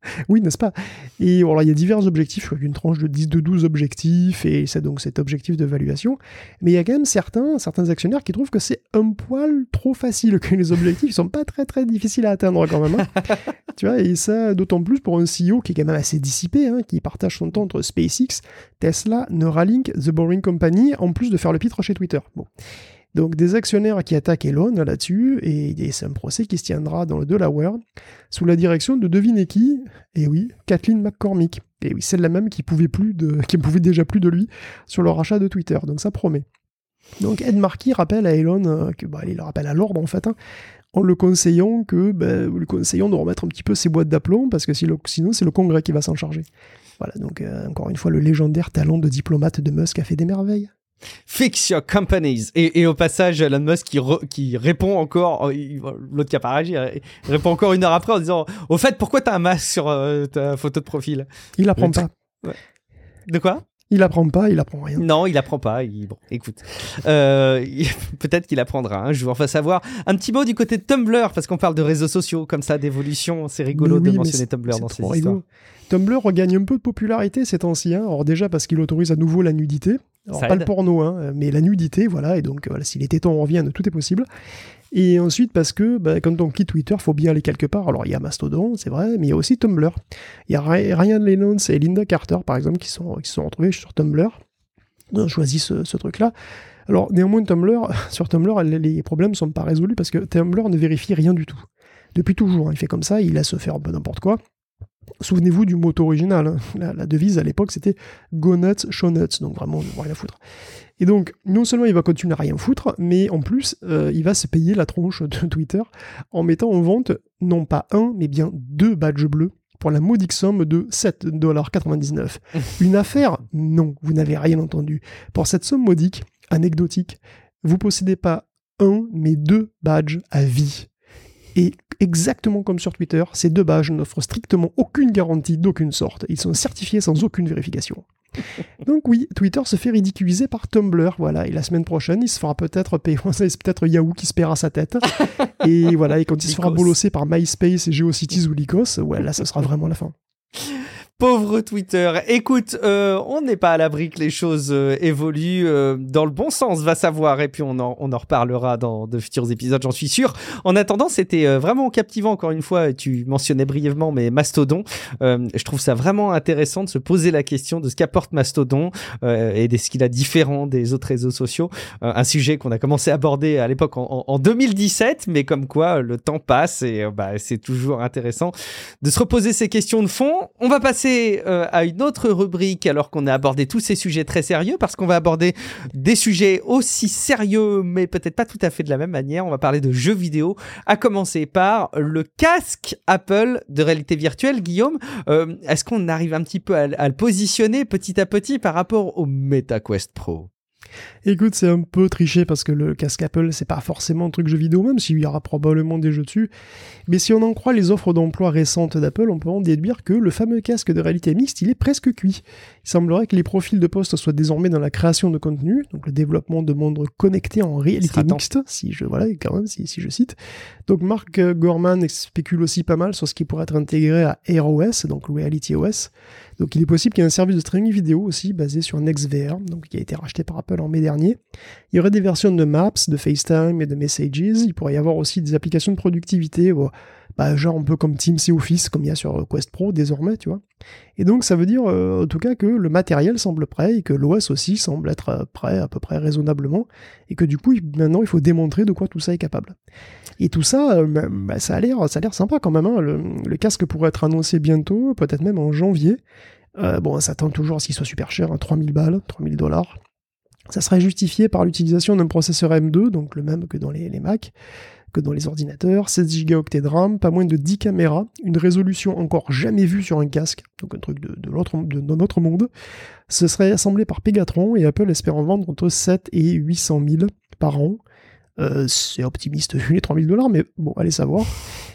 [SPEAKER 2] Oui, n'est-ce pas? Et voilà, il y a divers objectifs, je crois qu'une tranche de dix, de douze objectifs, et c'est donc cet objectif d'évaluation. Mais il y a quand même certains, certains actionnaires qui trouvent que c'est un poil trop facile, que les objectifs ne sont pas très très difficiles à atteindre quand même. Hein. Tu vois, et ça, d'autant plus pour un C E O qui est quand même assez dissipé, hein, qui partage son temps entre SpaceX, Tesla, Neuralink, The Boring Company, en plus de faire le pitre chez Twitter. Bon. Donc des actionnaires qui attaquent Elon là-dessus, et c'est un procès qui se tiendra dans le Delaware, sous la direction de devinez qui? Et oui, Kathleen McCormick. Et oui, celle-là même qui pouvait plus de, qui pouvait déjà plus de lui sur le rachat de Twitter, donc ça promet. Donc Ed Markey rappelle à Elon, euh, que, bah, il le rappelle à l'ordre en fait, hein, en le conseillant que, bah, le conseillant de remettre un petit peu ses boîtes d'aplomb, parce que si le, sinon c'est le Congrès qui va s'en charger. Voilà, donc euh, encore une fois, le légendaire talent de diplomate de Musk a fait des merveilles.
[SPEAKER 1] Fix your companies. Et, et au passage, Elon Musk qui, re, qui répond encore, il, l'autre qui a pas réagi, il répond encore une heure après en disant au fait, pourquoi t'as un masque sur euh, ta photo de profil?
[SPEAKER 2] Il apprend pas.
[SPEAKER 1] Ouais. De quoi?
[SPEAKER 2] Il apprend pas, il apprend rien.
[SPEAKER 1] Non, il apprend pas. Il... Bon, écoute, euh, il... peut-être qu'il apprendra un jour. Enfin, savoir. Un petit mot du côté de Tumblr, parce qu'on parle de réseaux sociaux comme ça, d'évolution. C'est rigolo oui, de mentionner Tumblr dans ces histoires. Rigolo.
[SPEAKER 2] Tumblr regagne un peu de popularité ces temps-ci. Hein. Alors déjà parce qu'il autorise à nouveau la nudité. Alors ça pas aide. Le porno, hein, mais la nudité, voilà. Et donc, voilà, s'il était temps, on revient, tout est possible. Et ensuite, parce que bah, quand on quitte Twitter, il faut bien aller quelque part. Alors, il y a Mastodon, c'est vrai, mais il y a aussi Tumblr. Il y a Ryan Reynolds et Linda Carter, par exemple, qui sont, qui sont retrouvés sur Tumblr. Ils ont choisi ce, ce truc-là. Alors, néanmoins, Tumblr, sur Tumblr, les problèmes ne sont pas résolus parce que Tumblr ne vérifie rien du tout. Depuis toujours, hein, il fait comme ça, il laisse faire un peu n'importe quoi. Souvenez-vous du motto original, hein. la, la devise à l'époque c'était Go nuts, show nuts, donc vraiment rien à foutre. Et donc non seulement il va continuer à rien foutre, mais en plus euh, il va se payer la tronche de Twitter en mettant en vente non pas un, mais bien deux badges bleus pour la modique somme de sept dollars quatre-vingt-dix-neuf. Une affaire? Non, vous n'avez rien entendu. Pour cette somme modique, anecdotique, vous possédez pas un, mais deux badges à vie. Et exactement comme sur Twitter, ces deux badges n'offrent strictement aucune garantie d'aucune sorte. Ils sont certifiés sans aucune vérification. Donc oui, Twitter se fait ridiculiser par Tumblr, voilà. Et la semaine prochaine, il se fera peut-être payer, c'est peut-être Yahoo qui se paiera sa tête. Et voilà, et quand il se fera bolosser par MySpace et GeoCities ou Lycos, ouais, là, ce sera vraiment la fin.
[SPEAKER 1] Pauvre Twitter. Écoute, euh, on n'est pas à l'abri que les choses euh, évoluent euh, dans le bon sens, va savoir. Et puis on en, on en reparlera dans de futurs épisodes, j'en suis sûr. En attendant, c'était euh, vraiment captivant, encore une fois. Tu mentionnais brièvement, mais Mastodon. Euh, je trouve ça vraiment intéressant de se poser la question de ce qu'apporte Mastodon euh, et de ce qu'il a différent des autres réseaux sociaux. Euh, un sujet qu'on a commencé à aborder à l'époque en, en, en deux mille dix-sept, mais comme quoi le temps passe et euh, bah, c'est toujours intéressant de se reposer ces questions de fond. On va passer Euh, à une autre rubrique alors qu'on a abordé tous ces sujets très sérieux, parce qu'on va aborder des sujets aussi sérieux mais peut-être pas tout à fait de la même manière. On va parler de jeux vidéo, à commencer par le casque Apple de réalité virtuelle. Guillaume, euh, est-ce qu'on arrive un petit peu à, à le positionner petit à petit par rapport au MetaQuest Pro?
[SPEAKER 2] Écoute, c'est un peu triché parce que le casque Apple, c'est pas forcément un truc jeu vidéo, même s'il y aura probablement des jeux dessus. Mais si on en croit les offres d'emploi récentes d'Apple, on peut en déduire que le fameux casque de réalité mixte, il est presque cuit. Il semblerait que les profils de poste soient désormais dans la création de contenu, donc le développement de mondes connectés en réalité mixte, si je, voilà, quand même, si, si je cite. Donc Mark Gurman spécule aussi pas mal sur ce qui pourrait être intégré à AirOS, donc Reality O S. Donc il est possible qu'il y ait un service de streaming vidéo aussi basé sur NextVR, donc qui a été racheté par Apple en mai dernier. Il y aurait des versions de Maps, de FaceTime et de Messages. Il pourrait y avoir aussi des applications de productivité, bon, bah, genre un peu comme Teams et Office, comme il y a sur Quest Pro désormais, tu vois. Et donc ça veut dire euh, en tout cas que le matériel semble prêt et que l'O S aussi semble être prêt à peu près raisonnablement, et que du coup maintenant il faut démontrer de quoi tout ça est capable. Et tout ça, euh, bah, ça a l'air, ça a l'air sympa quand même, hein. le, le casque pourrait être annoncé bientôt, peut-être même en janvier. Euh, bon, ça tend toujours à ce qu'il soit super cher, hein, trois mille balles, trois mille dollars. Ça serait justifié par l'utilisation d'un processeur M deux, donc le même que dans les, les Mac, que dans les ordinateurs, seize gigaoctets de RAM, pas moins de dix caméras, une résolution encore jamais vue sur un casque, donc un truc de, de, l'autre, de, de notre monde. Ce serait assemblé par Pegatron et Apple espère en vendre entre sept et huit cent mille par an. Euh, c'est optimiste vu les trois mille dollars, mais bon, allez savoir.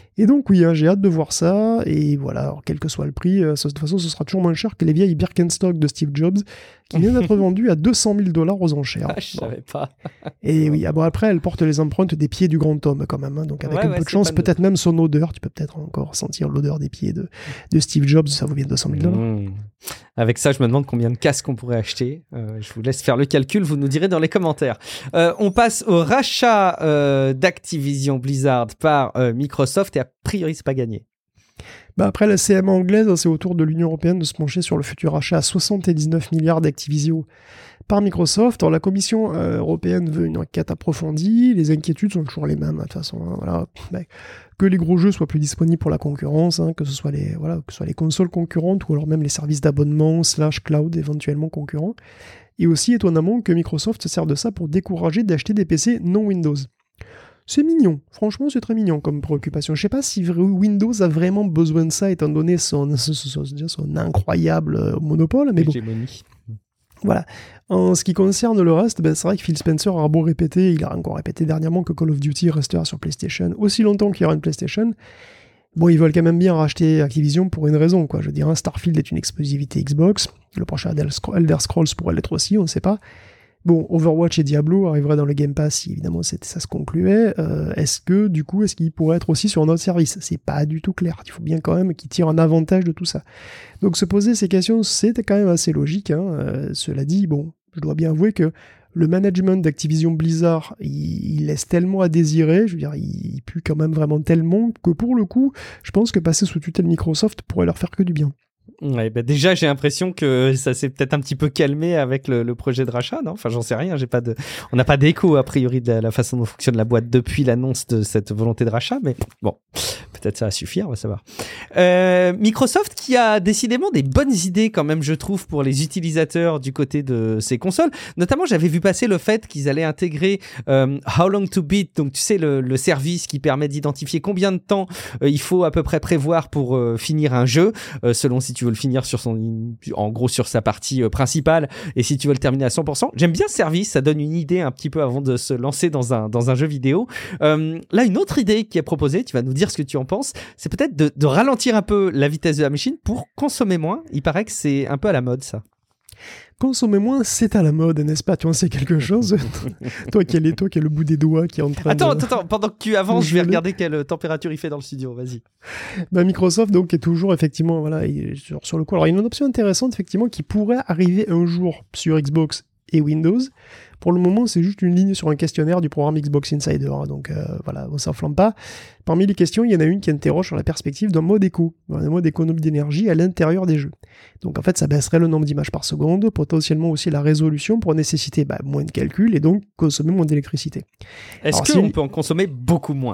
[SPEAKER 2] Et donc oui, hein, j'ai hâte de voir ça, et voilà, alors, quel que soit le prix, euh, ça, de toute façon ce sera toujours moins cher que les vieilles Birkenstock de Steve Jobs, qui viennent d'être vendues à deux cent mille dollars aux enchères.
[SPEAKER 1] Ah, je bon. savais pas.
[SPEAKER 2] Et oui, ah bon, après elles portent les empreintes des pieds du grand homme quand même, hein, donc avec ouais, un ouais, peu de chance, peut-être de... même son odeur, tu peux peut-être encore sentir l'odeur des pieds de, de Steve Jobs, ça vaut bien deux cent mille dollars. Mmh.
[SPEAKER 1] Avec ça, je me demande combien de casques on pourrait acheter. Euh, je vous laisse faire le calcul, vous nous direz dans les commentaires. Euh, on passe au rachat euh, d'Activision Blizzard par euh, Microsoft, et a priori, c'est pas gagné.
[SPEAKER 2] Bah après, la C M A anglaise, c'est au tour de l'Union européenne de se pencher sur le futur achat à soixante-dix-neuf milliards d'Activision par Microsoft. Alors, la Commission euh, européenne veut une enquête approfondie. Les inquiétudes sont toujours les mêmes, de toute façon. Hein, voilà. Bah, que les gros jeux soient plus disponibles pour la concurrence, hein, que ce soit les, voilà, que ce soit les consoles concurrentes ou alors même les services d'abonnement slash cloud éventuellement concurrents. Et aussi, étonnamment, que Microsoft se sert de ça pour décourager d'acheter des P C non Windows. C'est mignon, franchement c'est très mignon comme préoccupation. Je sais pas si Windows a vraiment besoin de ça étant donné son, son, son, son incroyable monopole, mais bon.
[SPEAKER 1] Hégémonie.
[SPEAKER 2] Voilà. En ce qui concerne le reste, ben c'est vrai que Phil Spencer a beau répéter, il a encore répété dernièrement que Call of Duty restera sur PlayStation aussi longtemps qu'il y aura une PlayStation. Bon, ils veulent quand même bien racheter Activision pour une raison, quoi. Je veux dire, Starfield est une exclusivité Xbox, le prochain Elder Scrolls pourrait l'être aussi, on ne sait pas. Bon, Overwatch et Diablo arriveraient dans le Game Pass si évidemment ça se concluait. Euh, est-ce que, du coup, est-ce qu'ils pourraient être aussi sur un autre service ? C'est pas du tout clair. Il faut bien quand même qu'ils tirent un avantage de tout ça. Donc se poser ces questions, c'était quand même assez logique. Hein. Euh, cela dit, bon, je dois bien avouer que le management d'Activision Blizzard, il, il laisse tellement à désirer, je veux dire, il, il pue quand même vraiment tellement que pour le coup, je pense que passer sous tutelle Microsoft pourrait leur faire que du bien.
[SPEAKER 1] Ouais, bah déjà j'ai l'impression que ça s'est peut-être un petit peu calmé avec le, le projet de rachat, non ? Enfin j'en sais rien, j'ai pas de, on n'a pas d'écho a priori de la, la façon dont fonctionne la boîte depuis l'annonce de cette volonté de rachat, mais bon, peut-être ça va suffire, on va savoir. Euh, Microsoft qui a décidément des bonnes idées quand même, je trouve, pour les utilisateurs du côté de ces consoles. Notamment j'avais vu passer le fait qu'ils allaient intégrer euh, How Long to Beat, donc tu sais le, le service qui permet d'identifier combien de temps euh, il faut à peu près prévoir pour euh, finir un jeu, euh, selon si tu veux le finir sur son, en gros sur sa partie principale et si tu veux le terminer à cent pour cent. J'aime bien ce service, ça donne une idée un petit peu avant de se lancer dans un, dans un jeu vidéo. Euh, là, une autre idée qui est proposée, tu vas nous dire ce que tu en penses, c'est peut-être de, de ralentir un peu la vitesse de la machine pour consommer moins. Il paraît que c'est un peu à la mode ça.
[SPEAKER 2] Consommer moins, c'est à la mode, n'est-ce pas ? Tu en sais quelque chose ? Toi qui es toi qui as le bout des doigts qui est en train
[SPEAKER 1] attends,
[SPEAKER 2] de...
[SPEAKER 1] Attends, attends, pendant que tu avances, je vais regarder quelle température il fait dans le studio, vas-y.
[SPEAKER 2] Bah, Microsoft, donc, est toujours, effectivement, voilà, sur, sur le coup. Alors, il y a une option intéressante, effectivement, qui pourrait arriver un jour sur Xbox et Windows. Pour le moment, c'est juste une ligne sur un questionnaire du programme Xbox Insider, hein, donc euh, voilà, on s'enflamme pas. Parmi les questions, il y en a une qui interroge sur la perspective d'un mode éco, un mode économie d'énergie à l'intérieur des jeux. Donc en fait, ça baisserait le nombre d'images par seconde, potentiellement aussi la résolution pour nécessiter bah, moins de calculs et donc consommer moins d'électricité.
[SPEAKER 1] Est-ce qu'on si... peut en consommer beaucoup moins ?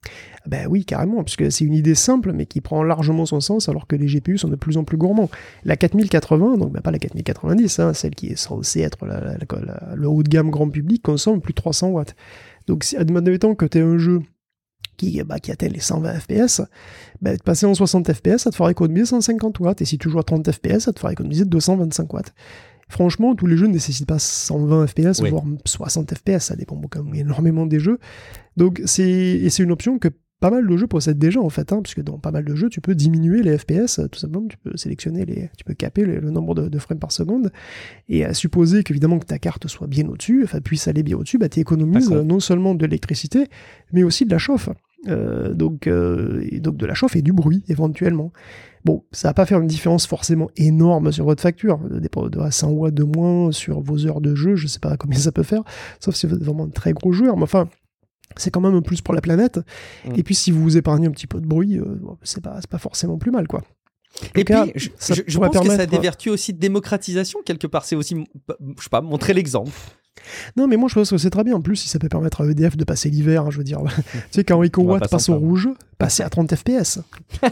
[SPEAKER 2] Ben oui, carrément, puisque c'est une idée simple, mais qui prend largement son sens, alors que les G P U sont de plus en plus gourmands. La quatre mille quatre-vingts, donc ben pas la quatre mille quatre-vingt-dix, hein, celle qui est censée être la, la, la, la, le haut de gamme grand public, consomme plus de trois cents watts. Donc, si, admettons que tu as un jeu qui, bah, qui atteint les cent vingt F P S, bah, passer en soixante F P S, ça te fera économiser cent cinquante watts, et si tu joues à trente F P S, ça te fera économiser deux cent vingt-cinq watts. Franchement, tous les jeux ne nécessitent pas cent vingt F P S, oui. voire soixante F P S, ça dépend quand même énormément des jeux. Donc, c'est, et c'est une option que pas mal de jeux possèdent déjà en fait, hein, puisque dans pas mal de jeux, tu peux diminuer les F P S, tout simplement, tu peux sélectionner les, tu peux caper le, le nombre de, de frames par seconde, et à supposer qu'évidemment que ta carte soit bien au-dessus, enfin puisse aller bien au-dessus, bah tu économises euh, non seulement de l'électricité, mais aussi de la chauffe, euh, donc, euh, et donc de la chauffe et du bruit éventuellement. Bon, ça va pas faire une différence forcément énorme sur votre facture, de à cent watts de moins sur vos heures de jeu, je sais pas combien ça peut faire, sauf si vous êtes vraiment un très gros joueur, mais enfin, c'est quand même un plus pour la planète. Mmh. Et puis, si vous vous épargnez un petit peu de bruit, euh, c'est pas, c'est pas forcément plus mal, quoi.
[SPEAKER 1] Et cas, puis, je, je, je pense permettre... que ça a des vertus aussi de démocratisation, quelque part. C'est aussi, je sais pas, montrer l'exemple.
[SPEAKER 2] Non, mais moi, je pense que c'est très bien. En plus, si ça peut permettre à E D F de passer l'hiver, hein, je veux dire. tu sais, quand EcoWatt passe au rouge, passer à trente F P S.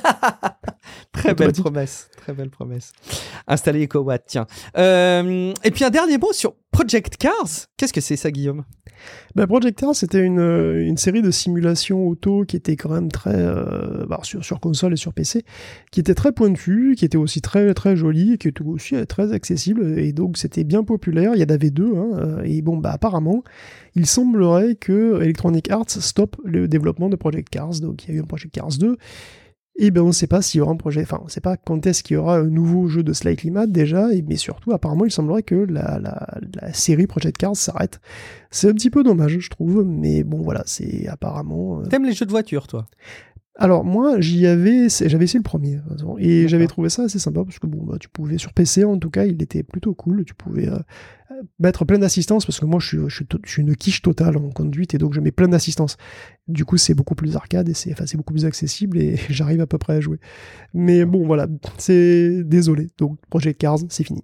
[SPEAKER 1] Très belle promesse. Très belle promesse. Installer EcoWatt, tiens. Euh, et puis, un dernier mot sur Project Cars, qu'est-ce que c'est ça, Guillaume ?
[SPEAKER 2] Ben, Project Cars, c'était une, une série de simulations auto qui était quand même très euh, bah, sur, sur console et sur P C, qui était très pointue, qui était aussi très très jolie, qui était aussi très accessible, et donc c'était bien populaire. Il y en avait deux, hein, et bon, bah apparemment, il semblerait que Electronic Arts stoppe le développement de Project Cars. Donc il y a eu un Project Cars deux. Et ben on ne sait pas s'il y aura un projet, enfin on ne sait pas quand est-ce qu'il y aura un nouveau jeu de Slightly Mad déjà, et, mais surtout apparemment il semblerait que la, la, la série Project Cars s'arrête. C'est un petit peu dommage je trouve, mais bon voilà, c'est apparemment... Euh...
[SPEAKER 1] T'aimes les jeux de voiture toi ?
[SPEAKER 2] Alors moi j'y avais, j'avais essayé le premier, et D'accord. j'avais trouvé ça assez sympa, parce que bon bah tu pouvais, sur P C en tout cas, il était plutôt cool, tu pouvais... Euh, mettre plein d'assistance, parce que moi je suis, je, suis, je suis une quiche totale en conduite, et donc je mets plein d'assistance. Du coup c'est beaucoup plus arcade, et c'est, enfin, c'est beaucoup plus accessible, et j'arrive à peu près à jouer. Mais bon voilà, c'est désolé, donc Project Cars c'est fini.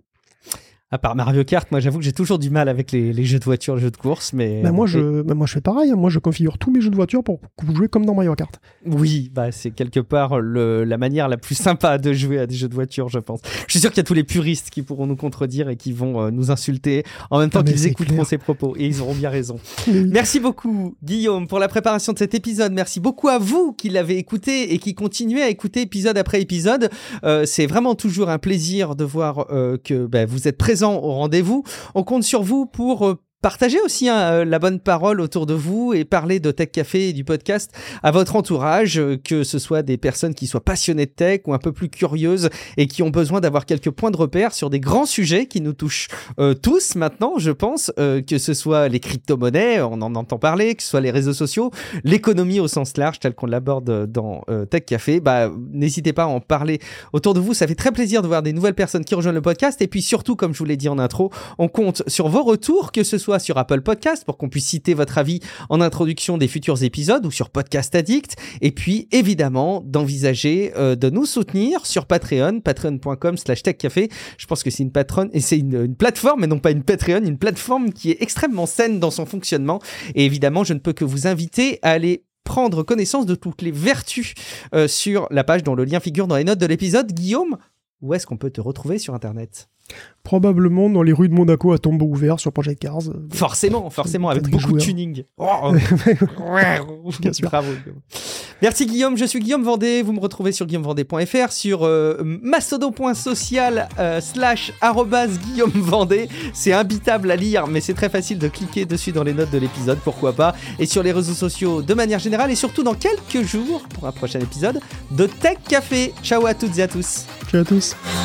[SPEAKER 1] À part Mario Kart, moi j'avoue que j'ai toujours du mal avec les, les jeux de voiture, les jeux de course, mais...
[SPEAKER 2] Bah moi, je, bah moi je fais pareil, hein. Moi je configure tous mes jeux de voiture pour jouer comme dans Mario Kart.
[SPEAKER 1] Oui, bah c'est quelque part le, la manière la plus sympa de jouer à des jeux de voiture, je pense. Je suis sûr qu'il y a tous les puristes qui pourront nous contredire et qui vont euh, nous insulter en même temps ah qu'ils écouteront clair. Ces propos, et ils auront bien raison. Oui. Merci beaucoup Guillaume pour la préparation de cet épisode, merci beaucoup à vous qui l'avez écouté et qui continuez à écouter épisode après épisode. Euh, c'est vraiment toujours un plaisir de voir euh, que bah, vous êtes présents au rendez-vous. On compte sur vous pour euh, partager aussi hein, la bonne parole autour de vous et parler de Tech Café et du podcast à votre entourage, que ce soit des personnes qui soient passionnées de tech ou un peu plus curieuses et qui ont besoin d'avoir quelques points de repère sur des grands sujets qui nous touchent euh, tous maintenant, je pense, euh, que ce soit les crypto-monnaies, on en entend parler, que ce soit les réseaux sociaux, l'économie au sens large, tel qu'on l'aborde dans euh, Tech Café. Bah, n'hésitez pas à en parler autour de vous, ça fait très plaisir de voir des nouvelles personnes qui rejoignent le podcast, et puis surtout, comme je vous l'ai dit en intro, on compte sur vos retours, que ce soit sur Apple Podcast pour qu'on puisse citer votre avis en introduction des futurs épisodes, ou sur Podcast Addict, et puis évidemment d'envisager euh, de nous soutenir sur Patreon, patreon point com slash tech café. Je pense que c'est une patronne et c'est une, une plateforme, mais non pas une Patreon, une plateforme qui est extrêmement saine dans son fonctionnement, et évidemment je ne peux que vous inviter à aller prendre connaissance de toutes les vertus euh, sur la page dont le lien figure dans les notes de l'épisode. Guillaume, où est-ce qu'on peut te retrouver sur Internet ?
[SPEAKER 2] Probablement dans les rues de Monaco à tombeau ouvert sur Project Cars.
[SPEAKER 1] Forcément, forcément, avec beaucoup joueurs. de tuning. Oh, bien sûr. Bravo. Merci Guillaume, je suis Guillaume Vendée. Vous me retrouvez sur guillaume vendée point f r, sur euh, mastodon point social euh, slash arrobase Guillaume Vendée. C'est imbitable à lire, mais c'est très facile de cliquer dessus dans les notes de l'épisode, pourquoi pas. Et sur les réseaux sociaux de manière générale, et surtout dans quelques jours pour un prochain épisode de Tech Café. Ciao à toutes et à tous.
[SPEAKER 2] Ciao à tous.